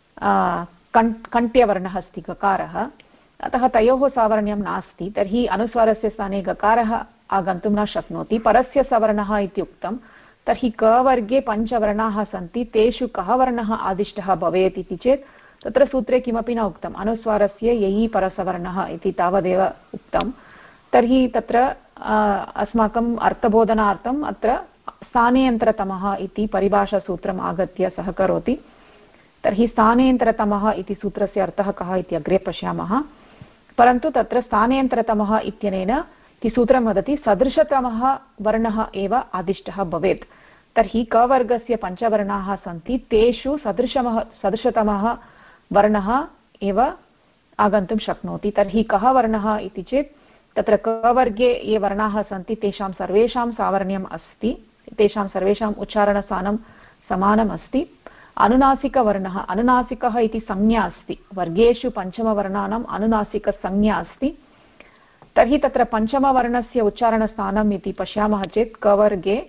कण्ठ्यवर्णः अस्ति गकारः, अतः तयोः सावर्ण्यं नास्ति। तर्हि अनुस्वारस्य स्थाने गकारः आगन्तुं न शक्नोति। परस्य सवर्णः इति उक्तं, तर्हि क वर्गे पञ्चवर्णाः सन्ति, तेषु कः वर्णः आदिष्टः भवेत् इति चेत् तत्र सूत्रे किमपि न उक्तम्। अनुस्वारस्य ययि परसवर्णः इति तावदेव उक्तं। तर्हि तत्र अस्माकम् अर्थबोधनार्थम् अत्र स्थानेऽन्तरतमः इति परिभाषासूत्रम् आगत्य सहकरोति। तर्हि स्थानेऽन्तरतमः इति सूत्रस्य अर्थः कः इति अग्रे पश्यामः। परन्तु तत्र स्थानेऽन्तरतमः इत्यनेन इति सूत्रं वदति सदृशतमः वर्णः एव आदिष्टः भवेत्। तर्हि क वर्गस्य पञ्चवर्णाः सन्ति, तेषु सदृशतमः वर्णः एव आगन्तुं शक्नोति। तर्हि कः वर्णः इति चेत् तत्र क वर्गे ये वर्णाः सन्ति तेषां सर्वेषां सावर्ण्यम् अस्ति, तेषां सर्वेषाम् उच्चारणस्थानं समानम् अस्ति। अनुनासिकवर्णः, अनुनासिकः इति संज्ञा अस्ति, वर्गेषु पञ्चमवर्णानाम् अनुनासिकसंज्ञा अस्ति। तर्हि तत्र पञ्चमवर्णस्य उच्चारणस्थानम् इति पश्यामः चेत् क वर्गे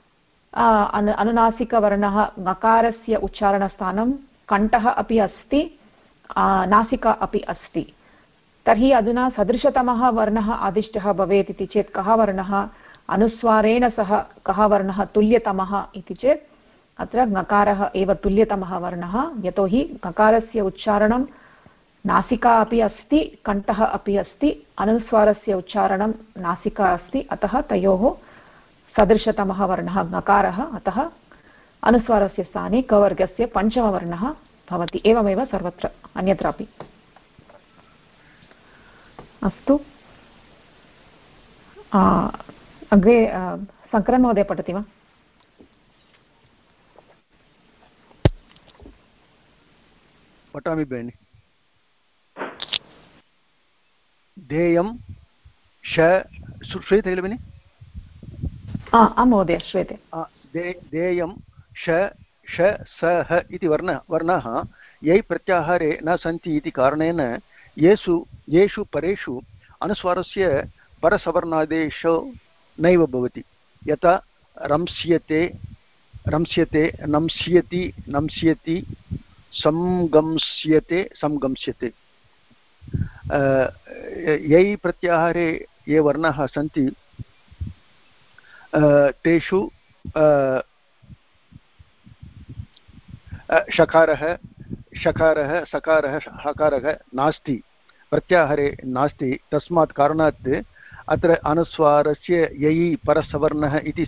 अनुनासिकवर्णः ङकारस्य उच्चारणस्थानं कण्ठः अपि अस्ति, नासिका अपि अस्ति। तर्हि अधुना सदृशतमः वर्णः आदिष्टः भवेत् इति चेत् कः वर्णः, अनुस्वारेण सह कः वर्णः तुल्यतमः इति चेत् अत्र ङकारः एव तुल्यतमः वर्णः। यतोहि ङकारस्य उच्चारणं नासिका अपि अस्ति, कण्ठः अपि अस्ति, अनुस्वारस्य उच्चारणं नासिका अस्ति, अतः तयोः सदृशतमः वर्णः ङकारः। अतः अनुस्वारस्य स्थाने क वर्गस्य पञ्चमवर्णः भवति। एवमेव सर्वत्र अन्यत्रापि। अस्तु, अग्रे शङ्करन् महोदय पठति वा? पठामि भगिनि। ध्येयं श्रूयते किल भगिनि? आं महोदय श्रूयते। ध्येयं श स ह इति वर्णाः यै प्रत्याहारे न सन्ति इति कारणेन येषु परेषु अनुस्वारस्य परसवर्णादेशो नैव भवति। यथा रंस्यते, रंस्यते, नंस्यति, नंस्यति, संगंस्यते, संगंस्यते। यै प्रत्याहारे ये वर्णाः सन्ति तेषु शकारः, शकारः, सकारः, हकारः नास्ति, प्रत्याहारे नास्ति। तस्मात् कारणात् अत्र अनुस्वारस्य ययि परसवर्णः इति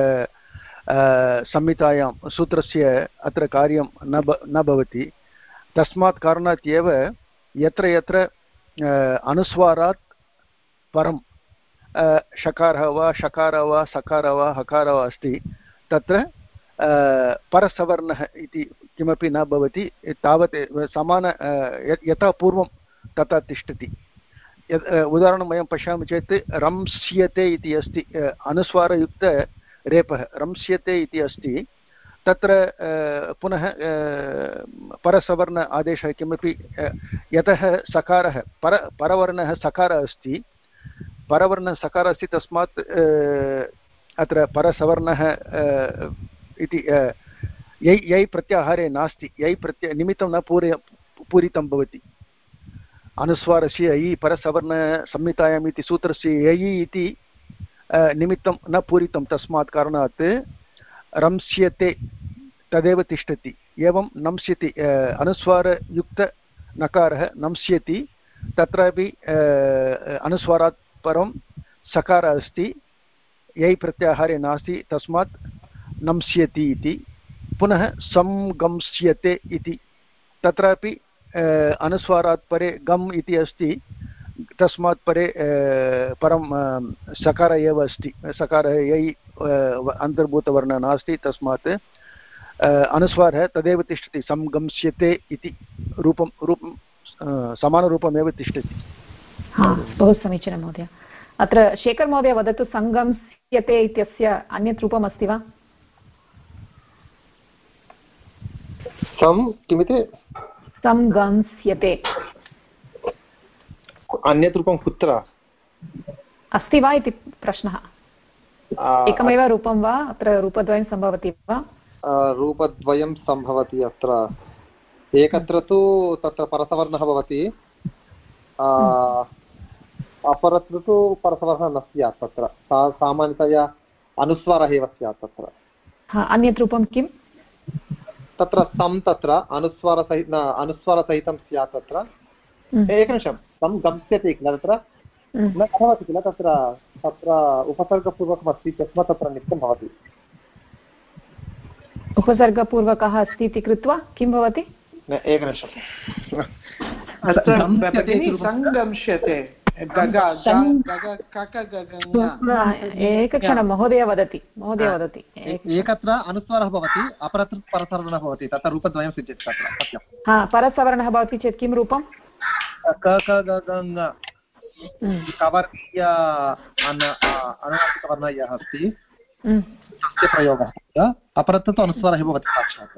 संहितायां सूत्रस्य अत्र कार्यं न भवति। तस्मात् कारणात् एव यत्र यत्र अनुस्वारात् परं शकारः वा शकारः वा सकारः वा हकारः वा अस्ति तत्र परसवर्णः इति किमपि न भवति। तावत् समान यथा पूर्वं तथा तिष्ठति। उदाहरणं वयं पश्यामः चेत् रंस्यते इति अस्ति, अनुस्वारयुक्तरेपः रंस्यते इति अस्ति। तत्र पुनः परसवर्ण आदेशः किमपि, यतः सकारः परवर्णः सकारः अस्ति, परवर्णः सकारः अस्ति, तस्मात् अत्र परसवर्णः इति यै प्रत्याहारे नास्ति, यै निमित्तं न पूरितं भवति। अनुस्वारस्य यै परसवर्णसंहितायाम् इति सूत्रस्य यै इति निमित्तं न पूरितं। तस्मात् कारणात् रंस्यते तदेव तिष्ठति। एवं नंस्यति अनुस्वारयुक्त नकारः नंस्यति तत्रापि अनुस्वारात् परं सकारः अस्ति यै प्रत्याहारे नास्ति तस्मात् नंस्यति इति पुनः संगंस्यते इति तत्रापि अनुस्वारात् परे गम् इति अस्ति तस्मात् परे परं सकारः एव अस्ति सकारः यै अन्तर्भूतवर्णः नास्ति तस्मात् अनुस्वारः तदेव तिष्ठति संगंस्यते इति रूपं समानरूपमेव तिष्ठति। बहु समीचीनं महोदय। अत्र शेखर महोदय वदतु संगंस्यते इत्यस्य अन्यत् रूपम् अस्ति वा? किमिति संगंस्यते अन्यत् रूपं कुत्र अस्ति वा इति प्रश्नः। एकमेव रूपं वा अत्र रूपद्वयं सम्भवति वा? रूपद्वयं सम्भवति अत्र एकत्र तु तत्र परसवर्णः भवति अपरत्र तु परसवर्णः न स्यात् तत्र सामान्यतया अनुस्वारः एव स्यात् तत्र। अन्यत् रूपं किम्? तत्र सं तत्र अनुस्वारसहितं स्यात् तत्र एकनिमिषं सं गम्स्यते किल तत्र न भवति किल तत्र उपसर्गपूर्वकमस्ति तस्मात् तत्र नित्यं भवति। उपसर्गपूर्वकः अस्ति इति कृत्वा किं भवति? एकनिमिषं एकक्षणं महोदय वदति एकत्र अनुस्वारः भवति अपरत्र परसवर्णः भवति तत्र रूपद्वयं सिद्ध्यति तत्र सत्यं। परसवर्णः भवति चेत् किं रूपं? कवर्णीय अनुनासिकवर्णः यः अस्ति तस्य प्रयोगः अपरत्र तु अनुस्वारः भवति साक्षात्।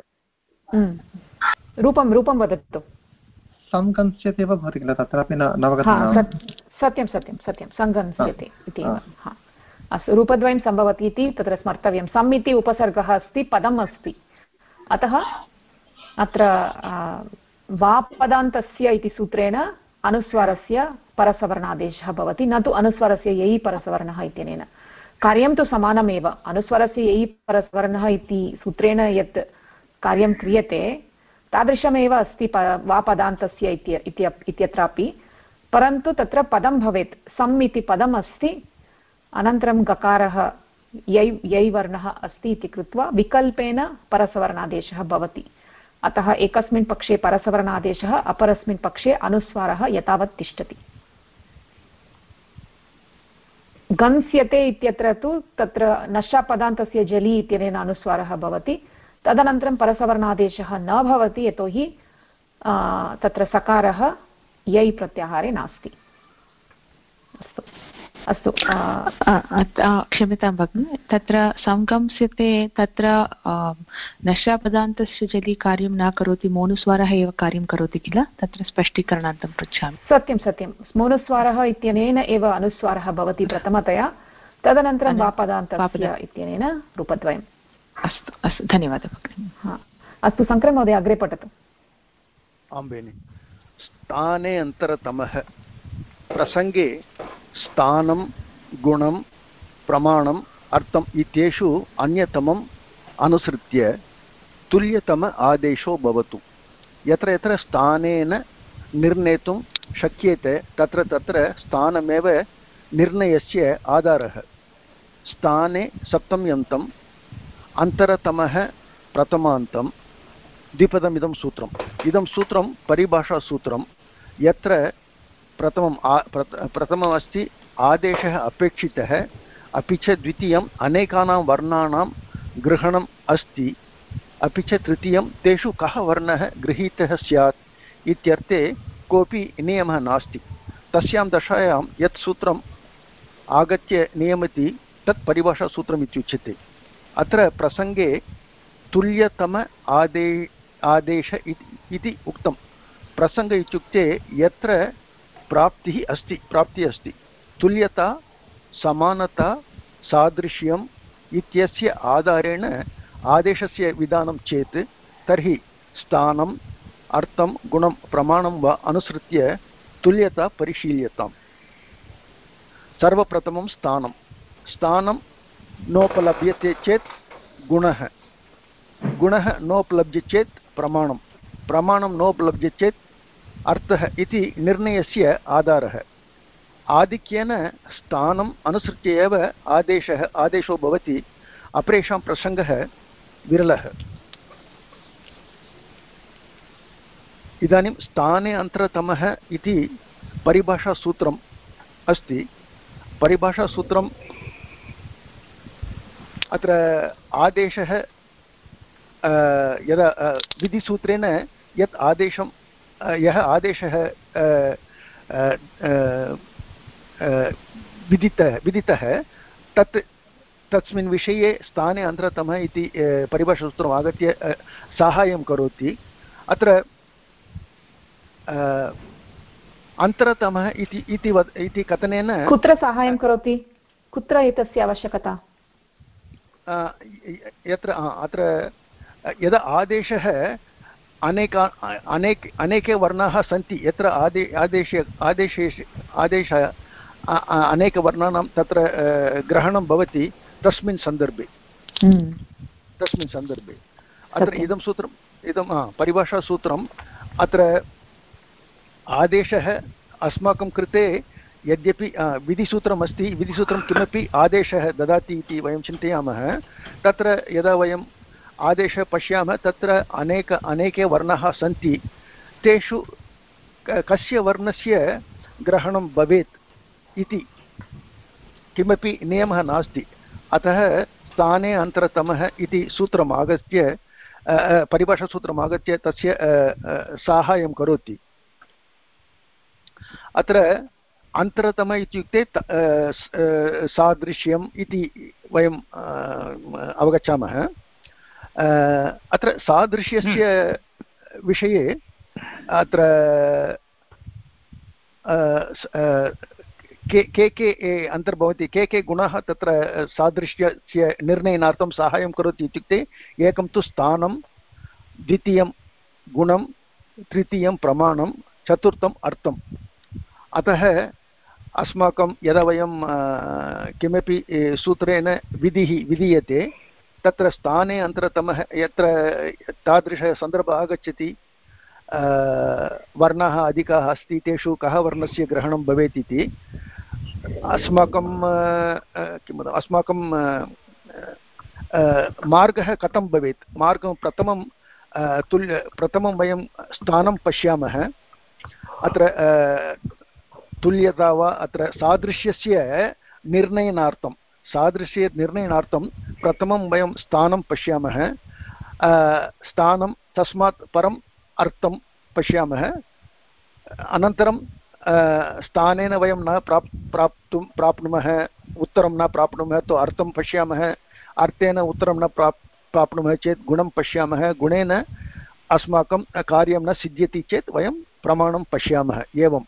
रूपं वदतु। संगंस्यते एव भवति किल तत्रापि न अवगतं। सत्यं संगंस्यते इति एव। अस्तु रूपद्वयं सम्भवति इति तत्र स्मर्तव्यं। सम् इति उपसर्गः अस्ति पदम् अस्ति अतः अत्र वापदान्तस्य इति सूत्रेण अनुस्वारस्य परसवर्णादेशः भवति न तु अनुस्वारस्य यै परसवर्णः इत्यनेन। कार्यं तु समानमेव अनुस्वारस्य यै परसवर्णः इति सूत्रेण यत् कार्यं क्रियते तादृशमेव अस्ति वापदान्तस्य इत्यत्रापि परन्तु तत्र पदं भवेत्। सम् इति पदम् अस्ति अनन्तरं गकारः यै वर्णः अस्ति इति कृत्वा विकल्पेन परसवर्णादेशः भवति। अतः एकस्मिन् पक्षे परसवर्णादेशः अपरस्मिन् पक्षे अनुस्वारः यथावत् तिष्ठति। गंस्यते इत्यत्र तु तत्र नश्शापदान्तस्य जलि इत्यनेन अनुस्वारः भवति तदनन्तरं परसवर्णादेशः न भवति यतोहि तत्र सकारः यै प्रत्याहारे नास्ति। अस्तु क्षम्यतां भगिनि तत्र संगंस्यते तत्र नश्शापदान्तस्य जलि कार्यं न करोति मोनुस्वारः एव कार्यं करोति किल तत्र स्पष्टीकरणार्थं पृच्छामि। सत्यं मोनुस्वारः इत्यनेन एव अनुस्वारः भवति प्रथमतया तदनन्तरं वापदान्तस्य इत्यनेन रूपद्वयम्। अस्तु धन्यवादः भगिनि। अस्तु शङ्कर महोदय अग्रे पठतु। आं भगिनि। स्थाने अन्तरतमः प्रसङ्गे स्थानं गुणं प्रमाणम् अर्थम् इत्येषु अन्यतमम् अनुसृत्य तुल्यतम आदेशो भवतु। यत्र यत्र स्थानेन निर्णेतुं शक्यते तत्र तत्र स्थानमेव निर्णयस्य आधारः। स्थाने सप्तम्यन्तम् अन्तरतमः प्रथमान्तं द्विपदमिदं सूत्रम्। इदं सूत्रं परिभाषासूत्रं यत्र प्रथममस्ति आदेशः अपेक्षितः अपि च द्वितीयम् अनेकानां वर्णानां ग्रहणम् अस्ति अपि च तृतीयं तेषु कः वर्णः गृहीतः स्यात् इत्यर्थे कोऽपि नियमः नास्ति। तस्यां दशायां यत् सूत्रम् आगत्य नियमति तत् परिभाषासूत्रम् इत्युच्यते। अत्र प्रसङ्गे तुल्यतम आदेश इति उक्तं। प्रसङ्ग इत्युक्ते यत्र प्राप्तिः अस्ति तुल्यता समानता सादृश्यम् इत्यस्य आधारेण आदेशस्य विधानं चेत् तर्हि स्थानम् अर्थं गुणं प्रमाणं वा अनुसृत्य तुल्यता परिशील्यताम्। सर्वप्रथमं स्थानं नोपलभ्यते चेत् गुणः नोपलभ्यते चेत् प्रमाणं नोपलभ्यते चेत् अर्थः इति निर्णयस्य आधारः। आधिक्येन स्थानम् अनुसृत्य एव आदेशो भवति, अपरेषां प्रसङ्गः विरलः। इदानीं स्थाने अन्तरतमः इति परिभाषासूत्रम् अस्ति। परिभाषासूत्रम् अत्र आदेशः यदा विधिसूत्रेण यत् आदेशं यः आदेशः विदितः तस्मिन् विषये स्थाने अन्तरतमः इति परिभाषासूत्रम् आगत्य साहाय्यं करोति। अत्र अन्तरतमः इति कथनेन कुत्र साहाय्यं करोति, कुत्र एतस्य आवश्यकता? अत्र यदा आदेशः अनेके वर्णाः सन्ति, यत्र आदेश अनेकवर्णानां तत्र ग्रहणं भवति, तस्मिन् सन्दर्भे अत्र इदं परिभाषासूत्रम् अत्र आदेशः अस्माकं कृते यद्यपि विधिसूत्रमस्ति, विधिसूत्रं किमपि आदेशः ददाति इति वयं चिन्तयामः, तत्र यदा वयम् आदेशः पश्यामः तत्र अनेके वर्णाः सन्ति, तेषु कस्य वर्णस्य ग्रहणं भवेत् इति किमपि नियमः नास्ति। अतः स्थाने अन्तरतमः इति सूत्रम् आगत्य परिभाषासूत्रम् आगत्य तस्य साहाय्यं करोति। अत्र अन्तरतम इत्युक्ते सादृश्यम् इति वयम् अवगच्छामः। अत्र सादृश्यस्य विषये अत्र के अन्तर्भवति, के गुणाः तत्र सादृश्यस्य निर्णयनार्थं साहाय्यं करोति इत्युक्ते एकं तु स्थानं, द्वितीयं गुणं, तृतीयं प्रमाणं, चतुर्थम् अर्थम्। अतः अस्माकं यदा वयं किमपि सूत्रेण विधीयते तत्र स्थाने अन्तरतमः यत्र तादृशः सन्दर्भः आगच्छति, वर्णाः अधिकाः अस्ति, तेषु कः वर्णस्य ग्रहणं भवेत् इति अस्माकं मार्गः कथं भवेत्, मार्गं प्रथमं वयं स्थानं पश्यामः। अत्र तुल्यता वा अत्र सादृश्यस्य निर्णयनार्थं प्रथमं वयं स्थानं पश्यामः, स्थानं तस्मात् परम् अर्थं पश्यामः, अनन्तरं स्थानेन वयं न प्राप्नुमः, उत्तरं न प्राप्नुमः तो अर्थं पश्यामः, अर्थेन उत्तरं न प्राप्नुमः चेत् गुणं पश्यामः, गुणेन अस्माकं कार्यं न सिद्ध्यति चेत् वयं प्रमाणं पश्यामः।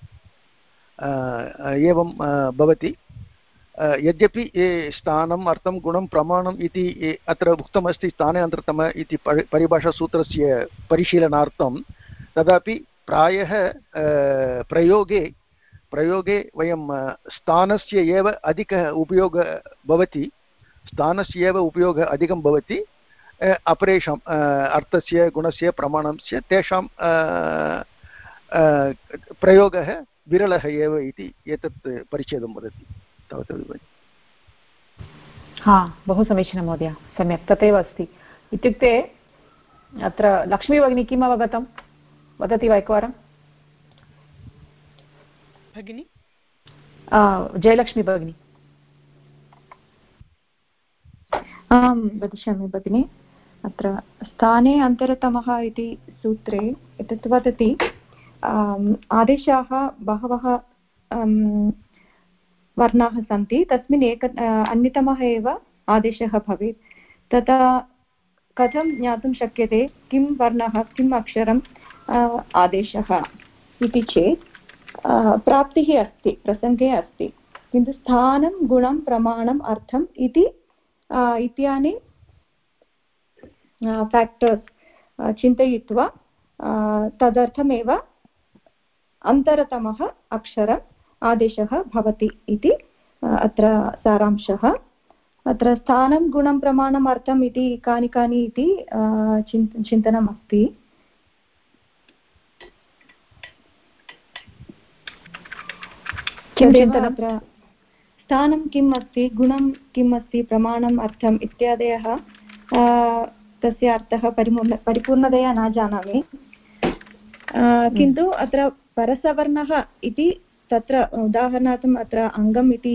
एवं भवति। यद्यपि स्थानम् अर्थं गुणं प्रमाणम् इति अत्र उक्तमस्ति स्थाने अन्तरतम इति परिभाषासूत्रस्य परिशीलनार्थं, तदापि प्रायः प्रयोगे वयं स्थानस्य एव अधिकः उपयोगः अधिकं भवति, अपरेषाम् अर्थस्य गुणस्य प्रमाणस्य तेषां प्रयोगः विरलः एव इति एतत् परिच्छेदं वदति। हा, बहु समीचीनं महोदय, सम्यक् तथैव अस्ति। इत्युक्ते अत्र लक्ष्मीभगिनी किम् अवगतं, वदति वा एकवारं? भगिनी जयलक्ष्मी भगिनी। आं वदिष्यामि भगिनि। अत्र स्थाने अन्तरतमः इति सूत्रे एतत् वदति आदेशाः बहवः वर्णाः सन्ति, तस्मिन् अन्यतमः एव आदेशः भवेत्। तदा कथं ज्ञातुं शक्यते किं वर्णः, किम् अक्षरम् आदेशः इति चेत् प्राप्तिः अस्ति, प्रसङ्गे अस्ति, किन्तु स्थानं, गुणं, प्रमाणम्, अर्थम् इत्यादि फैक्टर्स् चिन्तयित्वा तदर्थमेव अन्तरतमः अक्षरम् आदेशः भवति इति अत्र सारांशः। अत्र स्थानं, गुणं, प्रमाणम्, अर्थम् इति कानि इति चिन्तनमस्ति। किं चिन्तनम्? अत्र स्थानं किम् अस्ति, गुणं किम् अस्ति, प्रमाणम्, अर्थम् इत्यादयः तस्य अर्थः परिपूर्णतया न जानामि, किन्तु अत्र परसवर्णः इति तत्र उदाहरणार्थम् अत्र अङ्गम् इति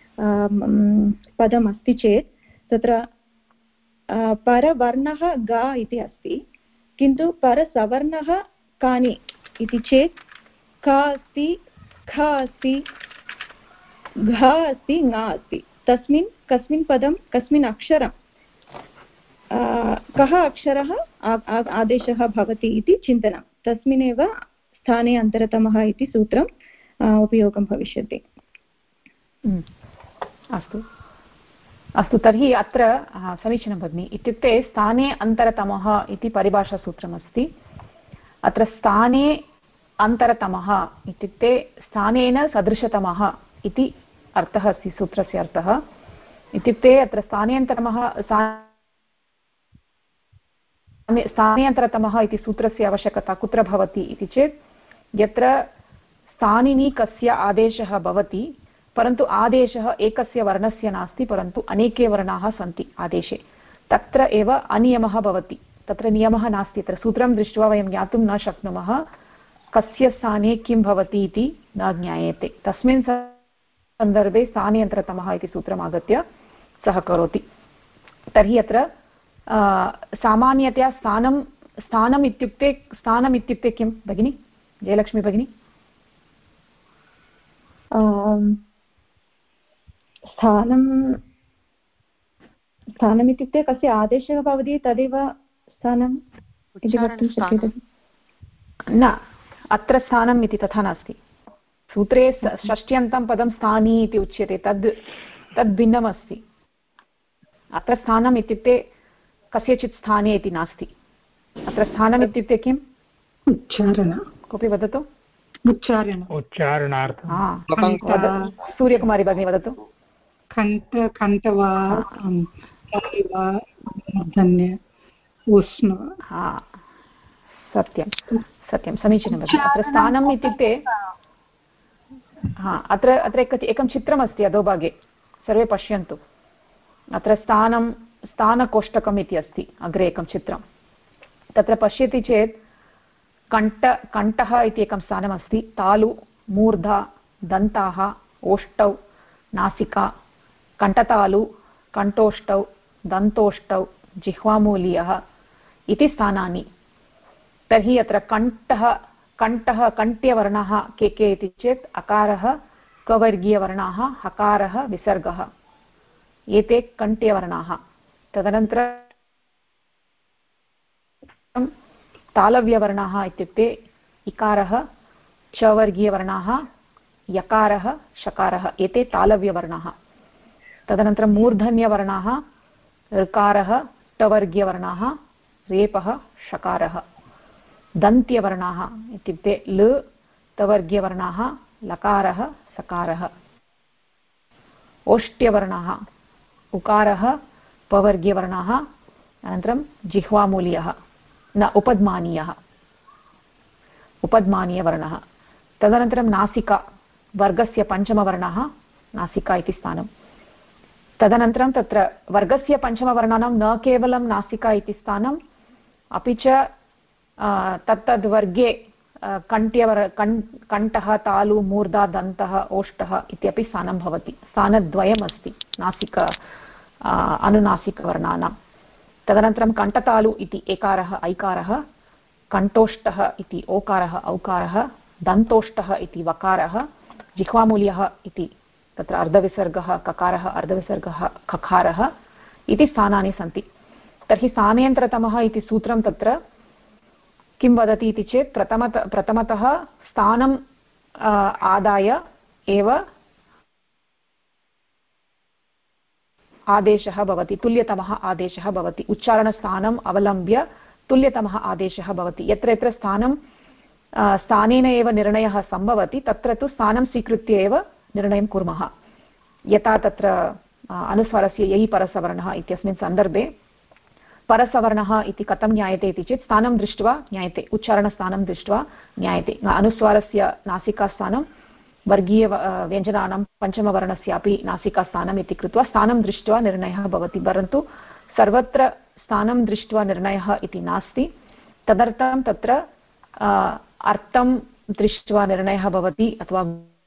पदम् अस्ति चेत् तत्र परवर्णः ग इति अस्ति, किन्तु परसवर्णः कानि इति चेत् क अस्ति, ख अस्ति, घ अस्ति, ङ अस्ति। तस्मिन् कस्मिन् पदं कस्मिन् अक्षरं कः अक्षरः आदेशः भवति इति चिन्तनं, तस्मिन्नेव स्थाने अन्तरतमः इति सूत्रम् उपयोगं भविष्यति। अस्तु अस्तु, तर्हि अत्र समीचीनं भगिनि। इत्युक्ते स्थाने अन्तरतमः इति परिभाषासूत्रमस्ति। अत्र स्थाने अन्तरतमः इत्युक्ते स्थानेन सदृशतमः इति अर्थः अस्ति सूत्रस्य अर्थः। इत्युक्ते अत्र स्थानेऽन्तरतमः इति सूत्रस्य आवश्यकता कुत्र भवति इति चेत् यत्र स्थानिनि कस्य आदेशः भवति, परन्तु आदेशः एकस्य वर्णस्य नास्ति, परन्तु अनेके वर्णाः सन्ति आदेशे, तत्र एव अनियमः भवति। तत्र नियमः नास्ति। तत्र सूत्रं दृष्ट्वा वयं ज्ञातुं न शक्नुमः कस्य स्थाने किं भवति इति न ज्ञायते। तस्मिन् सन्दर्भे स्थाने अन्तरतमः इति सूत्रम् आगत्य सहकरोति। तर्हि अत्र सामान्यतया स्थानम् इत्युक्ते किं भगिनि, जयलक्ष्मी भगिनी? स्थानम् इत्युक्ते कस्य आदेशः भवति तदेव स्थानम् इति वक्तुं शक्यते न। अत्र स्थानम् इति तथा नास्ति। सूत्रे षष्ट्यन्तं पदं स्थानी इति उच्यते, तद् भिन्नमस्ति। अत्र स्थानम् इत्युक्ते कस्यचित् स्थाने इति नास्ति। अत्र स्थानम् इत्युक्ते किम्? उच्चारण। कोऽपि वदतु। उच्चारणार्थं। सूर्यकुमारी भगिनी वदतु। कण्ठ वा धन्य उष्ण। सत्यं सत्यं, समीचीनं भगिनि। अत्र स्थानम् इत्युक्ते अत्र एकं चित्रमस्ति अधोभागे, सर्वे पश्यन्तु। अत्र स्थानकोष्टकम् इति अस्ति, अग्रे एकं चित्रं। तत्र पश्यति चेत् कण्ठः इति एकं स्थानमस्ति, तालु, मूर्धा, दन्ताः, ओष्टौ, नासिका, कण्ठतालु, कण्ठोष्टौ, दन्तोष्टौ, जिह्वामूलीयः इति स्थानानि। तर्हि अत्र कण्ठ्यवर्णाः के इति चेत् अकारः, कवर्गीयवर्णाः, हकारः, विसर्गः, एते कण्ठ्यवर्णाः। तदनन्तरं तालव्यवर्णाः इत्युक्ते इकारः, चवर्गीयवर्णाः, यकारः, शकारः, एते तालव्यवर्णाः। तदनन्तरं मूर्धन्यवर्णाः ऋकारः, टवर्गीयवर्णाः, रेपः, शकारः। दन्त्यवर्णाः इत्युक्ते ल, तवर्गीयवर्णाः, लकारः, सकारः। ओष्ट्यवर्णाः उकारः, पवर्गीयवर्णाः, अनन्तरं जिह्वामूलीयः न उपध्मानीयवर्णः। तदनन्तरं नासिका, वर्गस्य पञ्चमवर्णः नासिका इति स्थानं। तदनन्तरं तत्र वर्गस्य पञ्चमवर्णानां न केवलं नासिका इति स्थानम्, अपि च तद्वर्गे कण्ठः, तालु, मूर्धा, दन्तः, ओष्टः इत्यपि स्थानं भवति। स्थानद्वयमस्ति नासिका अनुनासिकवर्णानां। तदनन्तरं कण्ठतालु इति एकारः, ऐकारः, कण्ठोष्टः इति ओकारः, औकारः, दन्तोष्टः इति वकारः, जिह्वामूल्यः इति तत्र अर्धविसर्गः ककारः, अर्धविसर्गः खकारः इति स्थानानि सन्ति। तर्हि स्थानेऽन्तरतमः इति सूत्रं तत्र किं वदति इति चेत् प्रथमतः स्थानम् आदाय एव आदेशः भवति, तुल्यतमः आदेशः भवति। उच्चारणस्थानम् अवलम्ब्य तुल्यतमः आदेशः भवति। यत्र यत्र स्थानेन एव निर्णयः सम्भवति तत्र तु स्थानं स्वीकृत्य एव निर्णयं कुर्मः। यथा तत्र अनुस्वारस्य ययि परसवर्णः इत्यस्मिन् सन्दर्भे परसवर्णः इति कथं ज्ञायते इति चेत् स्थानं दृष्ट्वा ज्ञायते, उच्चारणस्थानं दृष्ट्वा ज्ञायते। अनुस्वारस्य नासिकास्थानं वर्गीय व्यञ्जनानां पञ्चमवर्णस्यापि नासिकास्थानम् इति कृत्वा स्थानं दृष्ट्वा निर्णयः भवति, परन्तु सर्वत्र स्थानं दृष्ट्वा निर्णयः इति नास्ति। तदर्थं तत्र अर्थं दृष्ट्वा निर्णयः भवति अथवा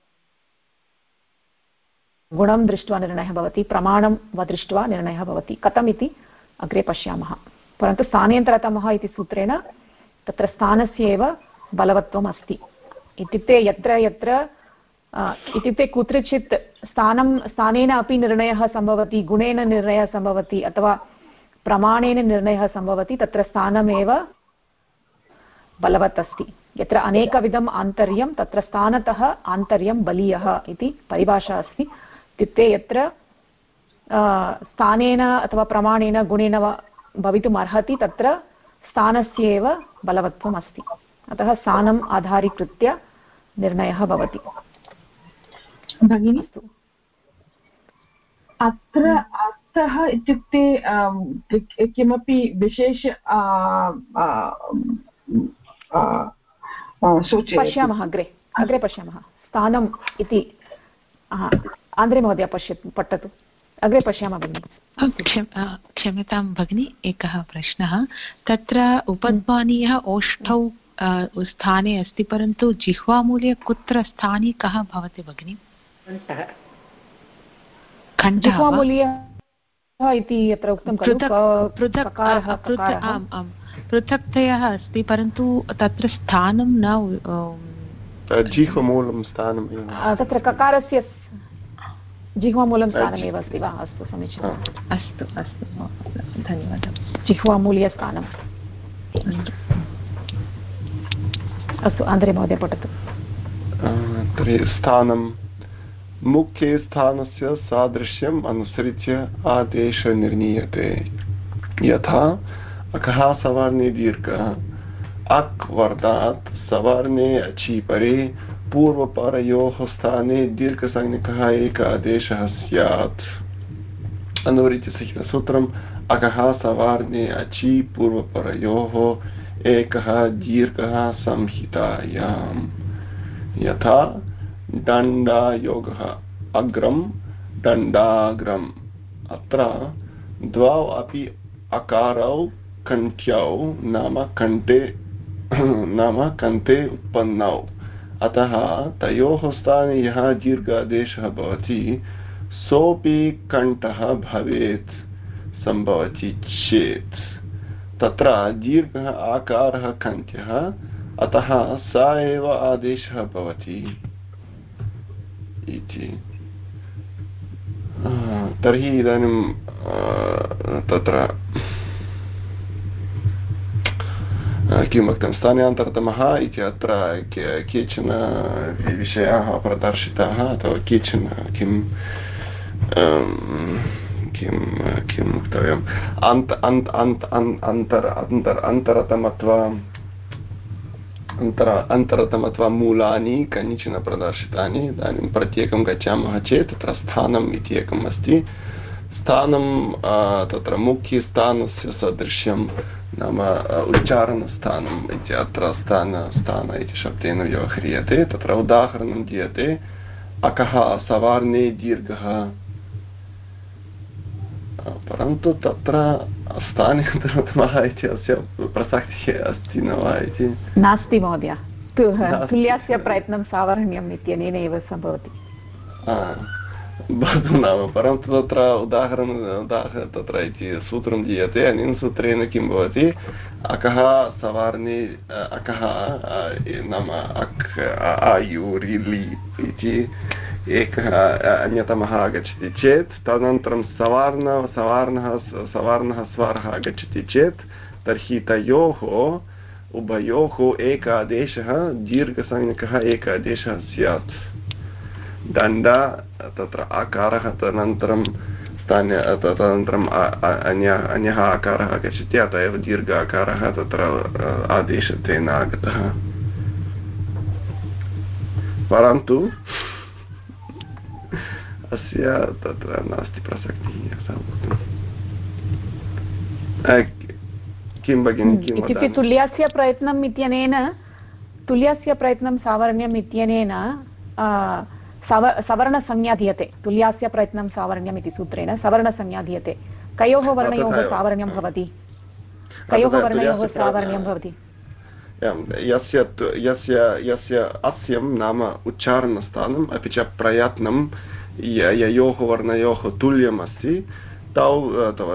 गुणं दृष्ट्वा निर्णयः भवति, प्रमाणं वा दृष्ट्वा निर्णयः भवति। कथम् इति अग्रे पश्यामः। परन्तु स्थानेन्तरतमः इति सूत्रेण तत्र स्थानस्य एव बलवत्वम् अस्ति। इत्युक्ते यत्र यत्र इत्युक्ते कुत्रचित् स्थानेन अपि निर्णयः सम्भवति, गुणेन निर्णयः सम्भवति अथवा प्रमाणेन निर्णयः सम्भवति, तत्र स्थानमेव बलवत् अस्ति। यत्र अनेकविधम् आन्तर्यं तत्र स्थानतः आन्तर्यं बलीयः इति परिभाषा अस्ति। इत्युक्ते यत्र स्थानेन अथवा प्रमाणेन गुणेन वा भवितुम् अर्हति तत्र स्थानस्य एव बलवत्वम् अस्ति। अतः स्थानम् आधारीकृत्य निर्णयः भवति। भगिनि अत्र अर्थः इत्युक्ते किमपि विशेष पश्यामः अग्रे पश्यामः। स्थानम् इति आन्द्रे महोदय पठतु, अग्रे पश्यामः भगिनि। क्षम्यतां भगिनि, एकः प्रश्नः। तत्र उपध्मानीयः ओष्ठौ स्थाने अस्ति, परन्तु जिह्वामूले कुत्र स्थाने कः भवति भगिनि? जिह्वामूलीयः इति यत्र उक्तं पृथक्तया अस्ति, परन्तु तत्र स्थानं न जिह्वामूलं स्थानं तत्र ककारस्य जिह्वामूलं स्थानमेव अस्ति वा? अस्तु, समीचीनम्। अस्तु अस्तु, धन्यवादः। जिह्वामूल्यस्थानम्। अस्तु, आन्द्रे महोदय पठतु। तर्हि स्थानं मुख्ये स्थानस्य सादृश्यम् अनुसृत्य आदेशः निर्णीयते। यथा अकः सवर्णे दीर्घः अक् वर्णात् सवर्णे अचि परे पूर्वपरयोः स्थाने दीर्घसंज्ञकः एक आदेशः स्यात्। अनुवृत्तिस्य सूत्रम् अकः सवर्णे अचि पूर्वपरयोः एकः दीर्घः संहितायाम्। यथा दण्डायोगः अग्रम दण्डाग्रम। अत्र द्वौ अपि अकारौ कण्ठ्यौ नाम कण्ठे उत्पन्नौ। अतः तयोः स्थाने यः दीर्घादेशः भवति सोऽपि कण्ठः भवेत् सम्भवति चेत् तत्र दीर्घः आकारः कण्ठ्यः, अतः स एव आदेशः भवति इति। तर्हि इदानीं तत्र किं वक्तुं स्थानान्तरतमः इति अत्र केचन विषयाः प्रदर्शिताः अथवा केचन किं वक्तव्यम् अन्तरतमत्वा मूलानि कनिचन प्रदर्शितानि। इदानीं प्रत्येकं गच्छामः चेत् तत्र स्थानम् इति एकम् अस्ति। स्थानं तत्र मुख्यस्थानस्य सदृश्यं नाम उच्चारणस्थानम् इति अत्र स्थान इति शब्देन व्यवह्रियते। तत्र उदाहरणं दीयते अकः सवर्णे दीर्घः, परन्तु तत्र स्थानान्तरतमः इति अस्य प्रसक्तिः अस्ति न वा इति नास्ति महोदय। तुल्यस्य प्रयत्नं सावरण्यम् इत्यनेन एव सम्भवति भवतु नाम, परन्तु तत्र उदाहरणं तत्र इति सूत्रं दीयते। अनेन सूत्रेण किं भवति अकः सवर्णे अकः नाम अक् आयुरिलि इति एकः अन्यतमः आगच्छति चेत् तदनन्तरं सवर्णः स्वरः आगच्छति चेत् तर्हि तयोः उभयोः एक आदेशः दीर्घसंज्ञकः एक आदेशः स्यात्। दण्ड तत्र आकारः तदनन्तरं तदनन्तरम् अन्यः आकारः आगच्छति, अतः एव दीर्घ आकारः तत्र आदेशतेन आगतः। परन्तु अस्य तत्र नास्ति प्रसक्तिः। किं भगिनि इत्युक्ते तुल्यस्य प्रयत्नं सावरण्यम् इत्यनेन सवर्णसंज्ञा दीयते तुल्यास्य प्रयत्नं सावर्ण्यम् इति सूत्रेण सवर्णसंज्ञा दीयते कयोः वर्णयोः सावर्ण्यं भवति कयोः वर्णयोः सावर्ण्यं भवति यस्य अस्यं नाम उच्चारणस्थानम् अपि च प्रयत्नं ययोः वर्णयोः तुल्यम् अस्ति तौ अथवा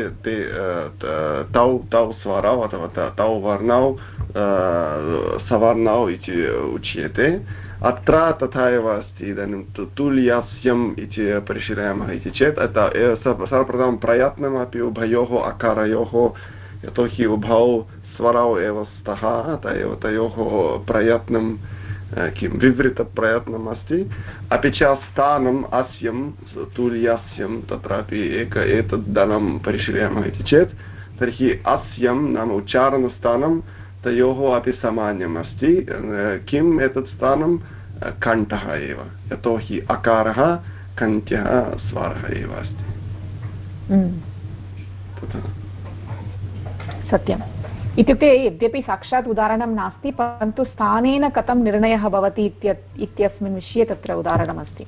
तौ स्वरौ अथवा तौ वर्णौ सवर्णौ इति उच्यते अत्र तथा एव अस्ति इदानीं तुल्यास्यम् इति परिशीलयामः इति चेत् सर्वप्रथमं प्रयत्नमपि उभयोः अकारयोः यतोहि उभौ स्वरौ एव स्तः अतः एव तयोः प्रयत्नं किं विवृतप्रयत्नम् अस्ति अपि च स्थानम् अस्यं तुल्यास्यं तत्रापि एतद् दलं परिशीलयामः इति चेत् तर्हि अस्यं नाम उच्चारणस्थानं तयोः अपि सामान्यम् अस्ति किम् एतत् स्थानं कण्ठः एव यतोहि अकारः कण्ठ्यः स्वरः एव अस्ति सत्यम् इत्युक्ते यद्यपि साक्षात् उदाहरणं नास्ति परन्तु स्थानेन कथं निर्णयः भवति इत्यस्मिन् विषये तत्र उदाहरणमस्ति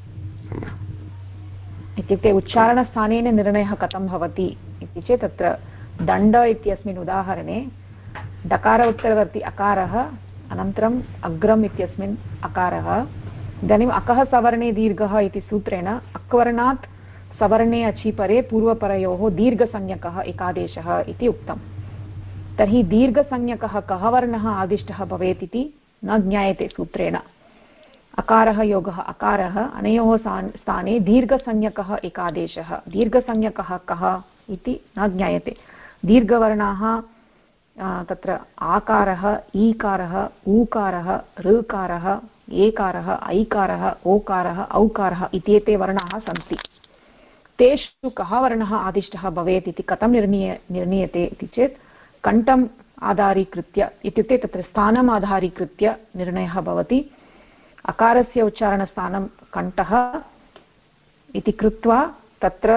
इत्युक्ते उच्चारणस्थानेन निर्णयः कथं भवति इति चेत् तत्र दण्ड इत्यस्मिन् उदाहरणे डकार उत्तरवर्ति अकारः अनन्तरम् अग्रम् इत्यस्मिन् अकारः इदानीम् अकः सवर्णे दीर्घः इति सूत्रेण अक्वर्णात् सवर्णे अचीपरे पूर्वपरयोः दीर्घसंज्ञकः एकादेशः इति उक्तम् तर्हि दीर्घसंज्ञकः कः वर्णः आदिष्टः भवेत् इति न ज्ञायते सूत्रेण अकारः योगः अकारः अनयोः स्थाने दीर्घसंज्ञकः एकादेशः दीर्घसंज्ञकः कः इति न ज्ञायते दीर्घवर्णाः तत्र आकारः ईकारः ऊकारः ऋकारः एकारः ऐकारः ओकारः औकारः इत्येते वर्णाः सन्ति तेषु कः वर्णः आदिष्टः भवेत् इति कथं निर्णीयते इति चेत् कण्ठम् आधारीकृत्य इत्युक्ते तत्र स्थानम् आधारीकृत्य निर्णयः भवति अकारस्य उच्चारणस्थानं कण्ठः इति कृत्वा तत्र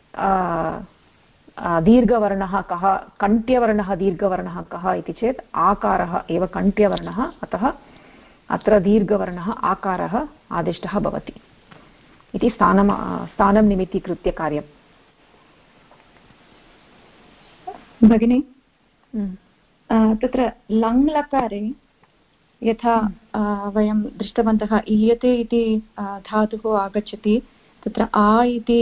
दीर्घवर्णः कः कण्ठ्यवर्णः दीर्घवर्णः कः इति चेत् आकारः एव कण्ठ्यवर्णः अतः अत्र दीर्घवर्णः आकारः आदिष्टः भवति इति स्थानं निमित्तीकृत्य कार्यम् भगिनी तत्र लङ् लकारे यथा वयं दृष्टवन्तः ईयते इति धातुः आगच्छति तत्र आ इति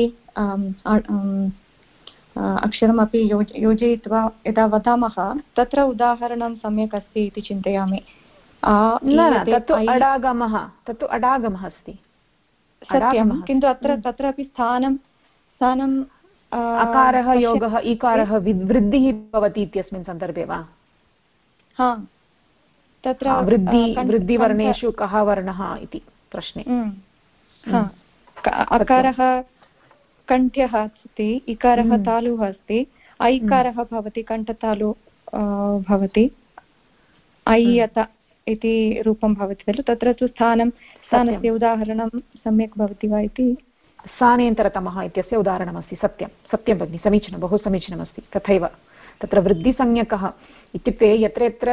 अक्षरमपि योजयित्वा यदा वदामः तत्र उदाहरणं सम्यक् अस्ति इति चिन्तयामि तत्तु अडागमः अस्ति सत्यं किन्तु तत्रापि स्थानं अकारः योगः इकारः वृद्धिः भवति इत्यस्मिन् सन्दर्भे वा हा तत्र वृद्धिवर्णेषु कः वर्णः इति प्रश्ने अकारः कण्ठ्यः अस्ति इकारः तालुः अस्ति ऐकारः भवति कण्ठतालु भवति ऐयत इति रूपं भवति खलु तत्र तु स्थानस्य उदाहरणं सम्यक् भवति वा इति स्थानेन्तरतमः इत्यस्य उदाहरणमस्ति सत्यं भगिनि समीचीनं बहु समीचीनमस्ति तथैव तत्र वृद्धिसंज्ञकः इत्युक्ते यत्र यत्र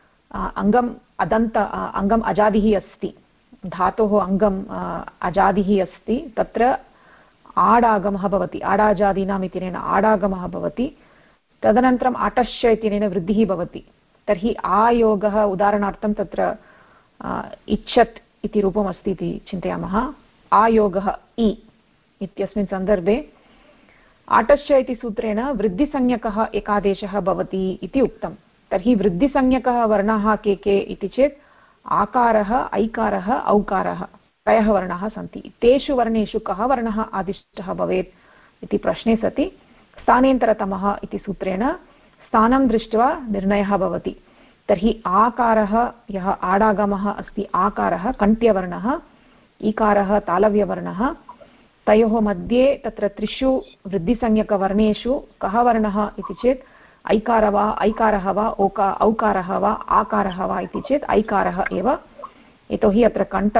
अङ्गम् अजादिः अस्ति धातोः अङ्गम् अजादिः अस्ति तत्र आडागमः भवति आडाजादीनाम् इत्यनेन आडागमः भवति तदनन्तरम् आटश्च इत्यनेन वृद्धिः भवति तर्हि आयोगः उदाहरणार्थं तत्र इच्छत् इति रूपमस्ति इति चिन्तयामः आयोगः इ इत्यस्मिन् सन्दर्भे आटश्च इति सूत्रेण वृद्धिसंज्ञकः एकादेशः भवति इति उक्तं तर्हि वृद्धिसंज्ञकः वर्णाः के इति चेत् आकारः ऐकारः औकारः त्रयः वर्णाः सन्ति तेषु वर्णेषु कः वर्णः आदिष्टः भवेत् इति प्रश्ने सति स्थानेन्तरतमः इति सूत्रेण स्थानं दृष्ट्वा निर्णयः भवति तर्हि आकारः यः आडागमः अस्ति आकारः कण्ठ्यवर्णः ईकारः तालव्यवर्णः तयोः मध्ये तत्र त्रिषु वृद्धिसंज्ञकवर्णेषु कः वर्णः इति चेत् ऐकारः वा औकारः वा आकारः वा इति चेत् ऐकारः एव यतोहि अत्र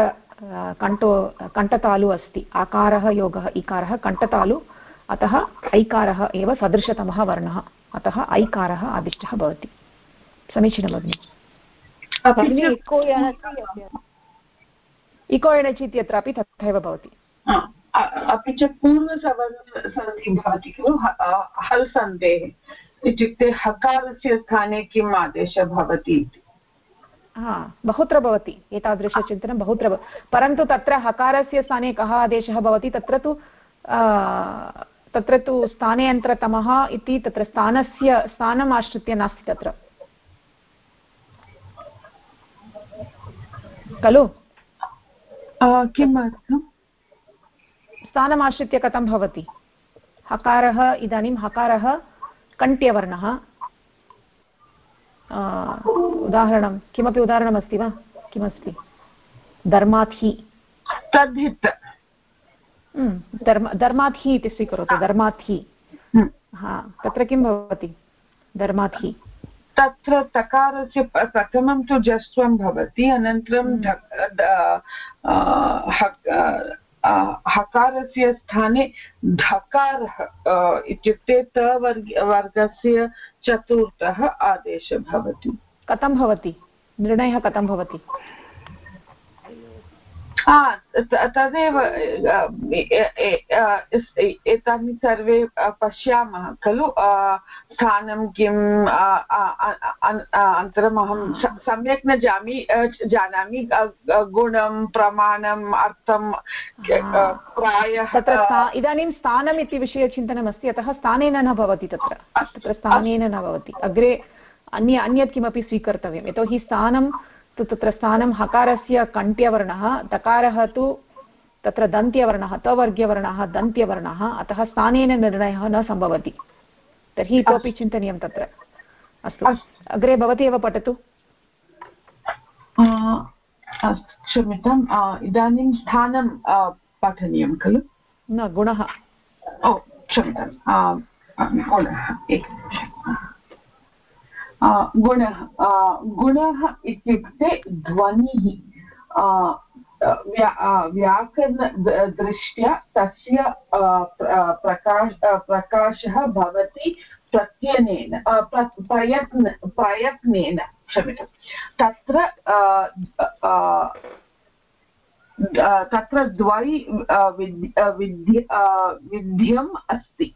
कण्ठतालु अस्ति आकारः योगः इकारः कण्ठतालु अतः ऐकारः एव सदृशतमः वर्णः अतः ऐकारः आदिष्टः भवति समीचीनं भगिनि इको एणचि इत्यत्रापि तथैव भवति। अपि च पूर्वसवर्णसन्धिः भवति खलु हल् सन्धेः इत्युक्ते हकारस्य स्थाने किम् आदेशः भवति इति। बहुत्र भवति एतादृशचिन्तनं बहुत्र परन्तु तत्र हकारस्य स्थाने कः आदेशः भवति तत्र तु स्थानेऽन्तरतमः इति तत्र स्थानम् आश्रित्य नास्ति तत्र खलु। किमर्थं स्थानम् आश्रित्य कथं भवति? हकारः इदानीं हकारः कण्ठ्यवर्णः। उदाहरणं किमपि उदाहरणमस्ति वा? किमस्ति? धर्मात् हि तद्धित् धर्मात् हि इति स्वीकरोतु। धर्मात् हि तत्र किं भवति? धर्मात् हि तत्र तकारस्य प्रथमं तु जस्त्वं भवति अनन्तरं हकारस्य स्थाने धकारः इत्युक्ते वर्गस्य चतुर्थः आदेशः भवति। कथं भवति? निर्णयः कथं भवति? तदेव एतानि सर्वे पश्यामः खलु स्थानं किम् अनन्तरम् अहं सम्यक् न जानामि गुणं प्रमाणम् अर्थं प्रायः इदानीं स्थानम् इति विषयचिन्तनमस्ति अतः स्थानेन न भवति तत्र स्थानेन न भवति। अग्रे अन्यत् किमपि स्वीकर्तव्यं यतोहि स्थानं तु तत्र स्थानं हकारस्य कण्ठ्यवर्णः दकारः तु तत्र दन्त्यवर्णः तवर्गीयवर्णः दन्त्यवर्णः अतः स्थानेन निर्णयः न सम्भवति। तर्हि इतोपि चिन्तनीयं तत्र। अस्तु अग्रे भवती एव पठतु। क्षम्यताम् इदानीं स्थानं पाठनीयं खलु न गुणः। क्षम्यतां गुणः गुणः इत्युक्ते ध्वनिः व्याकरणदृष्ट्या तस्य प्रकाशः भवति प्रयत्नेन क्षम्यतां तत्र विध्यम् अस्ति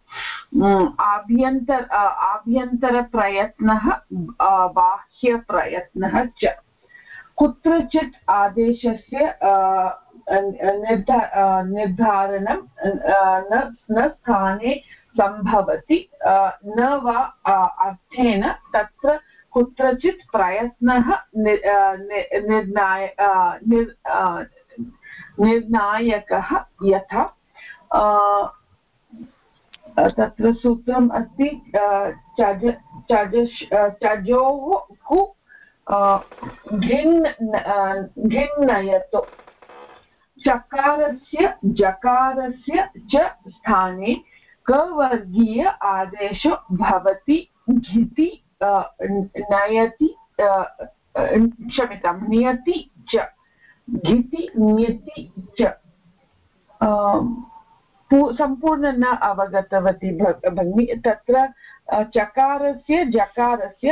आभ्यन्तरप्रयत्नः बाह्यप्रयत्नः च। कुत्रचित् आदेशस्य निर्धारणं न स्थाने सम्भवति न वा अर्थेन तत्र कुत्रचित् प्रयत्नः निर्णायकः यथा तत्र सूत्रम् अस्ति चजोः घिन्नयतो चकारस्य जकारस्य च स्थाने कवर्गीय आदेशो भवति घिति नयति क्षम्यतां नियति च घिति नियति च। सम्पूर्ण न अवगतवती भगिनी। तत्र चकारस्य जकारस्य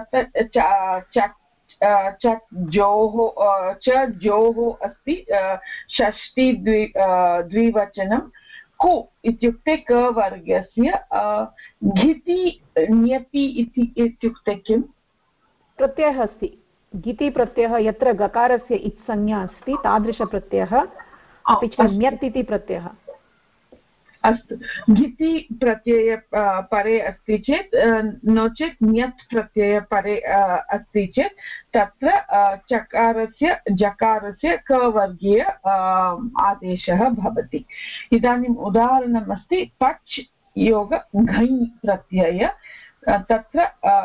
जोः अस्ति षष्ठी द्विवचनं कु इत्युक्ते कवर्गस्य घिति नियति इत्युक्ते किम्? प्रत्ययः अस्ति घिति प्रत्ययः यत्र गकारस्य इत्संज्ञा अस्ति तादृशप्रत्ययः अपि च ण्यत् इति प्रत्ययः। अस्तु घिति प्रत्यय परे अस्ति चेत् नो चेत् ण्यत् प्रत्यय परे अस्ति चेत् तत्र चकारस्य जकारस्य कवर्गीय आदेशः भवति। इदानीम् उदाहरणमस्ति पच् योग घञ् प्रत्यय तत्र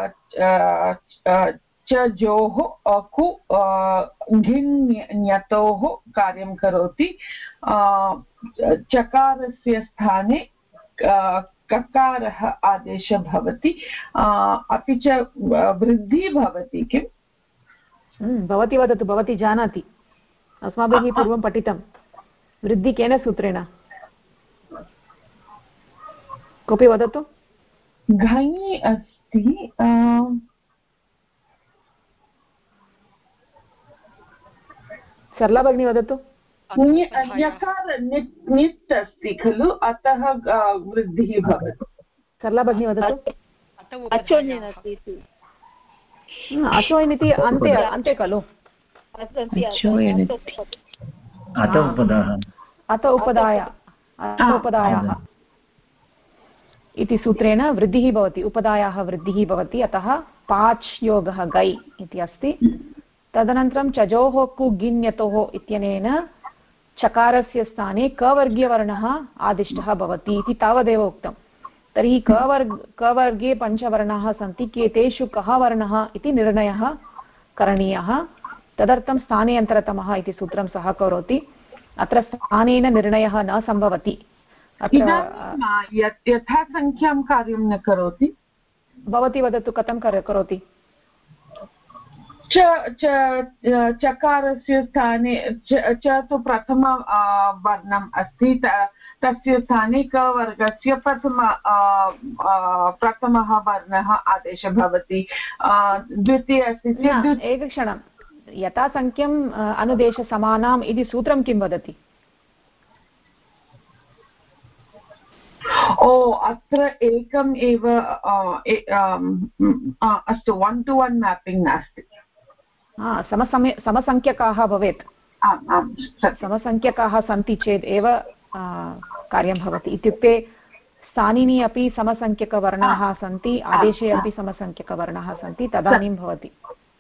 चजोः कु घिन्यतोः कार्यं करोति। चकारस्य स्थाने ककारः आदेशः भवति अपि च वृद्धिः भवति किम्? भवती वदतु भवती जानाति अस्माभिः पूर्वं पठितं वृद्धि केन सूत्रेण कोऽपि वदतु। घञ् अस्ति सरला भगिनी वदतु। ञकार नित् अस्ति खलु अतः वृद्धिः भवति। सरला भगिनी वदतु। अचोयन् इति अन्ते अन्ते खलु अत उपदायाः इति सूत्रेण वृद्धिः भवति, उपदायाः वृद्धिः भवति। अतः पाच् योगः गै इति अस्ति। तदनन्तरं चजोः कु गिन्यतोः इत्यनेन चकारस्य स्थाने कवर्गीयवर्णः आदिष्टः भवति इति तावदेव उक्तं। तर्हि कवर्गे पञ्चवर्णाः सन्ति, केतेषु कः वर्णः इति निर्णयः करणीयः। तदर्थं स्थाने अन्तरतमः इति सूत्रं सः करोति। अत्र स्थानेन निर्णयः न सम्भवति। यथा संख्यां कार्यं न करोति। भवती वदतु कथं करोति? चकारस्य स्थाने च तु प्रथम वर्णम् अस्ति, तस्य स्थाने कवर्गस्य प्रथमः वर्णः आदेशः भवति। द्वितीय अस्ति चेत् एकक्षणं, यथा संख्यम् अनुदेशसमानाम् इति सूत्रं किं वदति? अत्र एकम् एव अस्तु, 1-to-1 मैपिङ्ग् नास्ति। समसंख्यकाः भवेत्। समसंख्यकाः सन्ति चेत् एव कार्यं भवति। इत्युक्ते स्थानिनि अपि समसंख्यकवर्णाः सन्ति, आदेशे अपि समसंख्यकवर्णाः सन्ति, तदानीं भवति।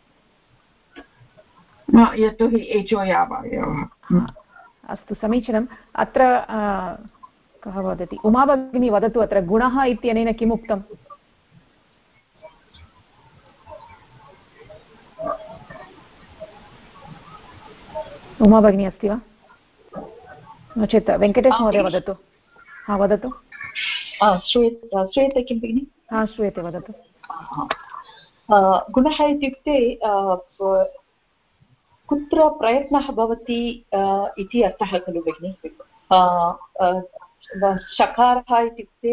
यतोहि एचोयावयवः। अस्तु, समीचीनम्। अत्र कः वदति? उमा भगिनी वदतु, अत्र गुणः इत्यनेन किम् उक्तम्? उमा भगिनी अस्ति वा? नो चेत् वेङ्कटेश महोदय वदतु। हा, वदतु। श्रूयते किं भगिनि? हा, श्रूयते, वदतु। गुणः इत्युक्ते कुत्र प्रयत्नः भवति इति अर्थः खलु भगिनि? शकारः इत्युक्ते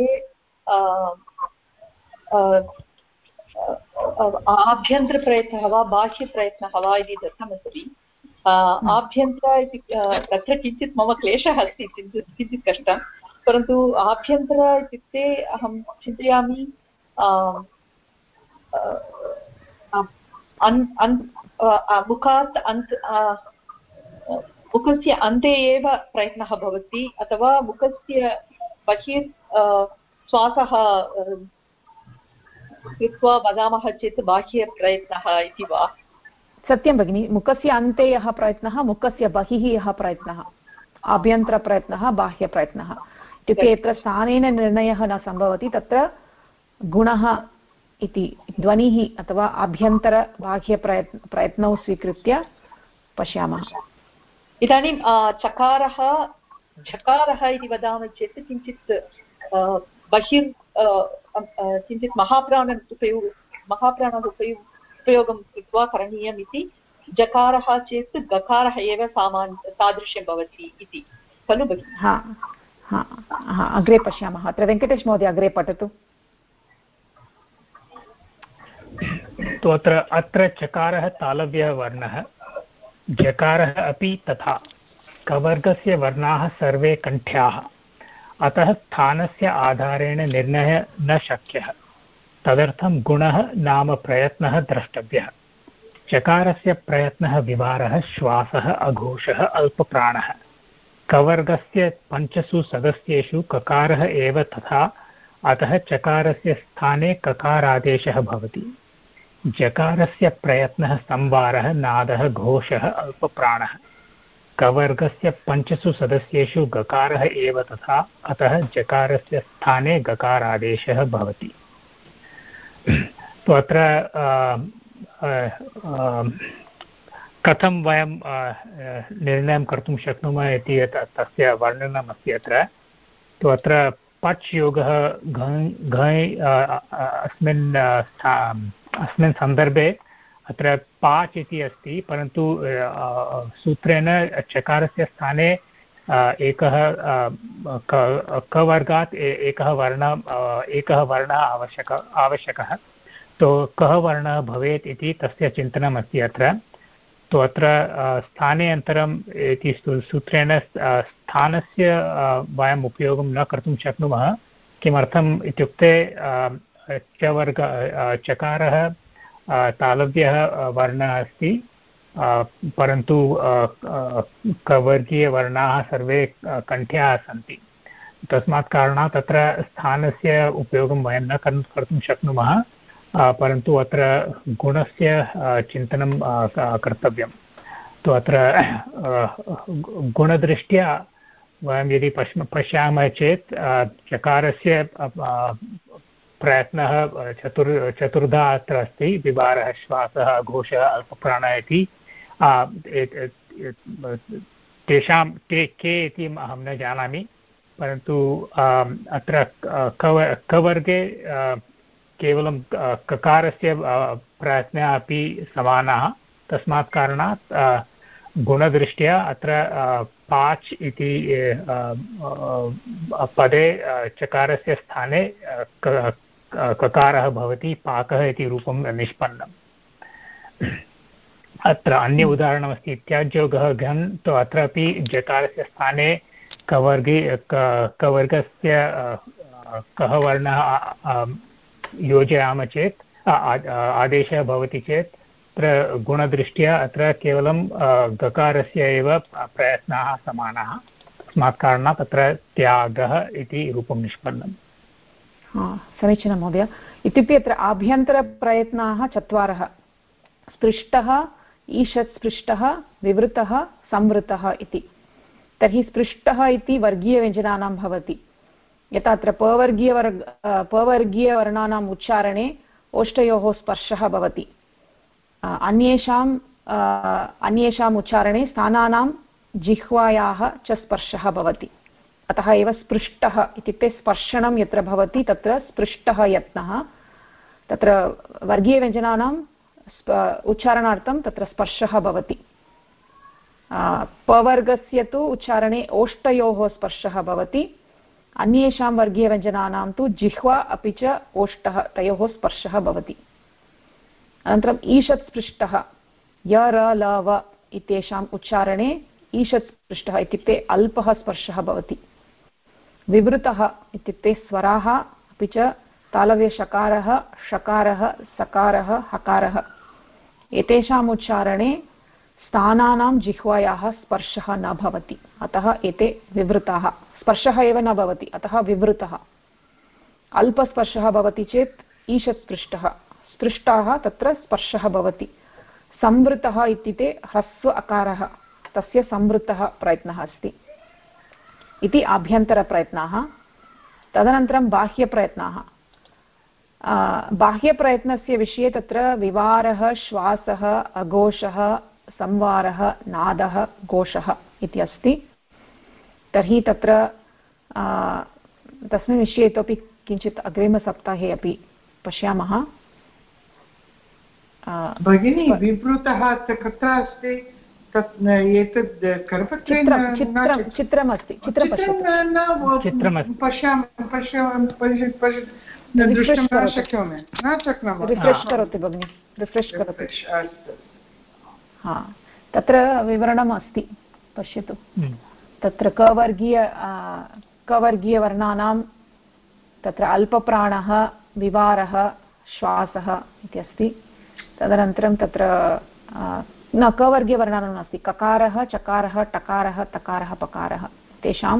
आभ्यन्तरप्रयत्नः वा बाह्यप्रयत्नः वा इति दत्तमस्ति। आभ्यन्तर इति तत्र किञ्चित् मम क्लेशः अस्ति, किञ्चित् कष्टं, परन्तु आभ्यन्तर इत्युक्ते अहं चिन्तयामि मुखात् मुखस्य अन्ते एव प्रयत्नः भवति, अथवा मुखस्य बहिः श्वासः कृत्वा वदामः चेत् बाह्यप्रयत्नः इति वा? सत्यं भगिनि, मुखस्य अन्ते यः प्रयत्नः, मुखस्य बहिः यः प्रयत्नः, आभ्यन्तरप्रयत्नः, बाह्यप्रयत्नः। इत्युक्ते यत्र स्थानेन निर्णयः न सम्भवति तत्र गुणः इति ध्वनिः अथवा आभ्यन्तरबाह्यप्रयत्नौ स्वीकृत्य पश्यामः। इदानीं चकारः झकारः इति वदामः चेत् किञ्चित् बहिर् किञ्चित् महाप्राणः उपयोगं कृत्वा करणीयम् इति। जकारः चेत् गकारः एव सादृश्यं भवति इति खलु भगिनि? हा, अग्रे पश्यामः। अत्र वेङ्कटेश महोदय अग्रे पठतु। तो अत्र चकारः तालव्यः वर्णः, जकारः अपि तथा। कवर्गस्य वर्णाः सर्वे कण्ठ्याः, अतः स्थानस्य आधारेण निर्णयः न शक्यः। तदर्थं गुणः नाम प्रयत्नः द्रष्टव्यः। चकारस्य प्रयत्नः विवारः, श्वासः, अघोषः, अल्पप्राणः। कवर्गस्य 5 सदस्येषु ककारः एव तथा, अतः चकारस्य स्थाने ककारादेशः भवति। जकारस्य प्रयत्नः संवारः, नादः, घोषः, अल्पप्राणः। कवर्गस्य 5 सदस्येषु गकारः एव तथा, अतः जकारस्य स्थाने गकारादेशः भवति। तो अत्र कथं वयं निर्णयं कर्तुं शक्नुमः इति तस्य वर्णनमस्ति अत्र। तो अत्र पच् योगः अस्मिन् सन्दर्भे अत्र पाच् इति अस्ति, परन्तु सूत्रेण चकारस्य स्थाने एकः कवर्गात् एकः वर्णः आवश्यकः। तो कः वर्णः भवेत् इति तस्य चिन्तनमस्ति अत्र। तो अत्र स्थानेन्तरम् इति सूत्रेण स्थानस्य वयम् उपयोगं न कर्तुं शक्नुमः। किमर्थम् इत्युक्ते चवर्ग चकारः तालव्यः वर्णः अस्ति, परन्तु कवर्गीयवर्णाः सर्वे कण्ठ्याः सन्ति। तस्मात् कारणात् तत्र स्थानस्य उपयोगं वयं न कर्तुं शक्नुमः, परन्तु अत्र गुणस्य चिन्तनं कर्तव्यं। तु अत्र गुणदृष्ट्या वयं यदि पश्यामः चेत् चकारस्य प्रयत्नः चतुर्धा अत्र अस्ति, विवारः, श्वासः, घोषः, अल्पप्राणः इति। तेषां के इति अहं न जानामि, परन्तु अत्र कवर्गे केवलं ककारस्य प्रयत्नः अपि समानः। तस्मात् कारणात् गुणदृष्ट्या अत्र पाच् इति पदे चकारस्य स्थाने ककारः भवति, पाकः इति रूपं निष्पन्नम्। अत्र अन्य उदाहरणमस्ति इत्याज्योगः घन्। तो अत्रापि जकारस्य स्थाने कवर्गस्य कः वर्णः योजयामः चेत् आदेशः भवति चेत् अत्र गुणदृष्ट्या अत्र केवलं गकारस्य एव प्रयत्नाः समानाः। तस्मात् कारणात् अत्र त्यागः इति रूपं निष्पन्नम्। समीचीनं महोदय। इत्युक्ते अत्र आभ्यन्तरप्रयत्नाः चत्वारः: स्पृष्टः, ईषत् स्पृष्टः, विवृतः, संवृतः इति। तर्हि स्पृष्टः इति वर्गीयव्यञ्जनानां भवति। यथा अत्र पवर्गीयवर्णानाम् उच्चारणे ओष्ठयोः स्पर्शः भवति। अन्येषाम् उच्चारणे स्थानानां जिह्वायाः च स्पर्शः भवति। अतः एव स्पृष्टः इत्युक्ते स्पर्शनं यत्र भवति तत्र स्पृष्टः यत्नः। तत्र वर्गीयव्यञ्जनानाम् उच्चारणार्थं तत्र स्पर्शः भवति। पवर्गस्य तु उच्चारणे ओष्ठयोः स्पर्शः भवति। अन्येषां वर्गीयव्यञ्जनानां तु जिह्वा अपि च ओष्ठः तयोः स्पर्शः भवति। अनन्तरम् ईषत् स्पृष्टः य र ल व इत्येषाम् उच्चारणे ईषत् स्पृष्टः इत्युक्ते अल्पः स्पर्शः भवति। विवृतः इत्युक्ते स्वराः अपि च तालव्यषकारः, षकारः, सकारः, हकारः एतेषाम् उच्चारणे स्थानानां जिह्वायाः स्पर्शः न भवति, अतः एते विवृताः। स्पर्शः एव न भवति, अतः विवृतः। अल्पस्पर्शः भवति चेत् ईषत् स्पृष्टः। स्पृष्टाः तत्र स्पर्शः भवति। संवृतः इत्युक्ते ह्रस्व अकारः, तस्य संवृतः प्रयत्नः अस्ति इति आभ्यन्तरप्रयत्नाः। तदनन्तरं बाह्यप्रयत्नाः। बाह्यप्रयत्नस्य विषये तत्र विवारः, श्वासः, अघोषः, संवारः, नादः, घोषः इति अस्ति। तर्हि तत्र तस्मिन् विषये इतोपि किञ्चित् अग्रिमसप्ताहे अपि पश्यामः। भगिनी, विवृतः कुत्र अस्ति? एतद् करपत्रे चित्रमस्ति, द्रष्टुं न शक्नोमि, रिफ्रेश् करोतु भगिनि, रिफ्रेश् करोतु। तत्र विवरणम् अस्ति, पश्यतु। तत्र कवर्गीयवर्णानां तत्र अल्पप्राणः, विवारः, श्वासः इति अस्ति। तदनन्तरं तत्र न कवर्गीयवर्णानां नास्ति, ककारः, चकारः, टकारः, तकारः, पकारः तेषाम्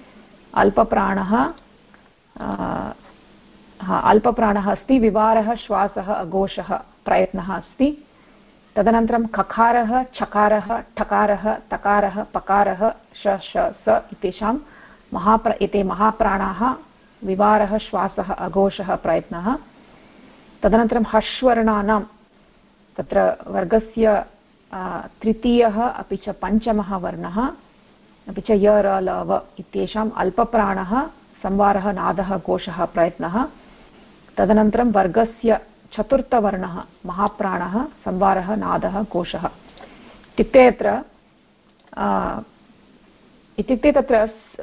अल्पप्राणः अस्ति। विवारः, श्वासः, अघोषः प्रयत्नः अस्ति। तदनन्तरं ककारः, चकारः, ठकारः, तकारः, पकारः, श स इत्येषां एते महाप्राणाः। विवारः, श्वासः, अघोषः प्रयत्नः। तदनन्तरं हश्वर्णानां तत्र वर्गस्य तृतीयः अपि च पञ्चमः वर्णः अपि च य र ल व इत्येषाम् अल्पप्राणः, संवारः, नादः, घोषः प्रयत्नः। तदनन्तरं वर्गस्य चतुर्थवर्णः महाप्राणः, संवारः, नादः, घोषः। इत्युक्ते तत्र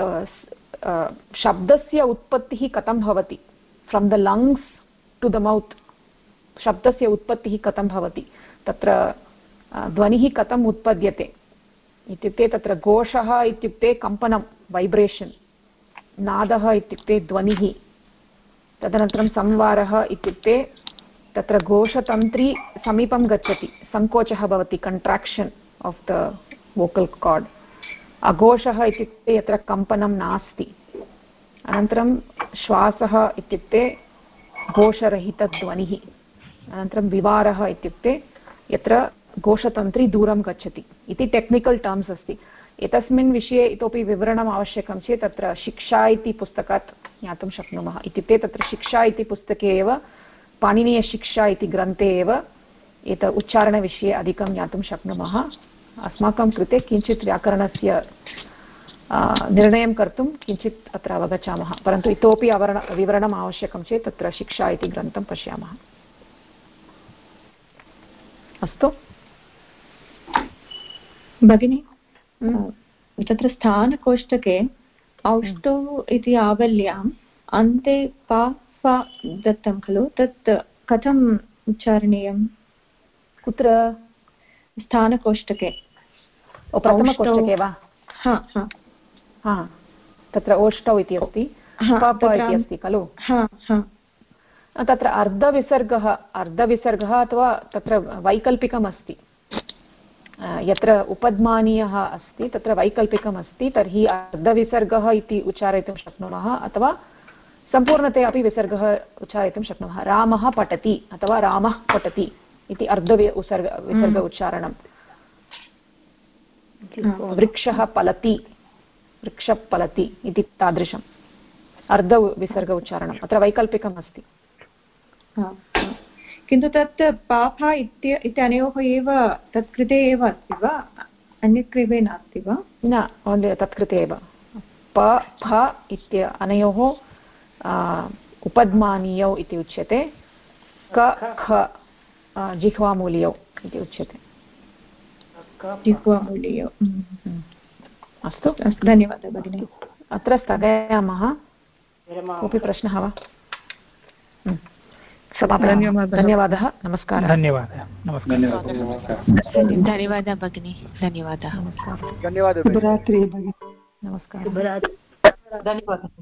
शब्दस्य उत्पत्तिः कथं भवति, from the lungs to the mouth शब्दस्य उत्पत्तिः कथं भवति, तत्र ध्वनिः कथम् उत्पद्यते इत्युक्ते तत्र घोषः इत्युक्ते कम्पनं वैब्रेशन्, नादः इत्युक्ते ध्वनिः, तदनन्तरं संवारः इत्युक्ते तत्र घोषतन्त्री समीपं गच्छति, सङ्कोचः भवति, contraction of the vocal cord. अघोषः इत्युक्ते यत्र कम्पनं नास्ति। अनन्तरं श्वासः इत्युक्ते घोषरहितध्वनिः। अनन्तरं विवारः इत्युक्ते यत्र घोषतन्त्री दूरं गच्छति इति टेक्निकल् टर्म्स् अस्ति। एतस्मिन् विषये इतोपि विवरणम् आवश्यकं चेत् तत्र शिक्षा इति पुस्तकात् ज्ञातुं शक्नुमः। इत्युक्ते तत्र शिक्षा इति पुस्तके एव, पाणिनीयशिक्षा इति ग्रन्थे एव एतत् उच्चारणविषये अधिकं ज्ञातुं शक्नुमः। अस्माकं कृते किञ्चित् व्याकरणस्य निर्णयं कर्तुं किञ्चित् अत्र अवगच्छामः, परन्तु इतोपि विवरणम् आवश्यकं चेत् तत्र शिक्षा इति ग्रन्थं पश्यामः। अस्तु भगिनी, तत्र स्थानकोष्टके औष्टौ इति आवल्याम् अन्ते पा पा दत्तं खलु, तत् कथम् उच्चारणीयं? कुत्र? स्थानकोष्टके, प्रथमकोष्टके वा? तत्र ओष्टौ इति अस्ति, इति अस्ति खलु। तत्र अर्धविसर्गः अथवा तत्र वैकल्पिकम् अस्ति। यत्र उपध्मानीयः अस्ति तत्र वैकल्पिकम् अस्ति, तर्हि अर्धविसर्गः इति उच्चारयितुं शक्नुमः अथवा सम्पूर्णतया अपि विसर्गः उच्चारयितुं शक्नुमः। रामः पठति अथवा रामः पठति इति विसर्ग उच्चारणं। वृक्षः पलति, वृक्षः पलति इति तादृशम् अर्धविसर्ग उच्चारणम्, अत्र वैकल्पिकम् अस्ति। किन्तु तत् पापा इत्यनयोः एव तत्कृते एव अस्ति वा, अन्यत् कृते नास्ति वा? न, तत्कृते एव। प फ इत्य अनयोः उपध्मानीयौ इति उच्यते, क ख जिह्वामूलीयौ इति उच्यते। जिह्वामूलीयौ। अस्तु, धन्यवादः भगिनी। अत्र स्थगयामः। कोऽपि प्रश्नः वा? धन्यवादः, नमस्कारः। धन्यवादः, धन्यवादः भगिनी, धन्यवादः। धन्यवादः। शुभरात्रिः भगिनी। नमस्कारः। शुभरात्रिः। धन्यवादः।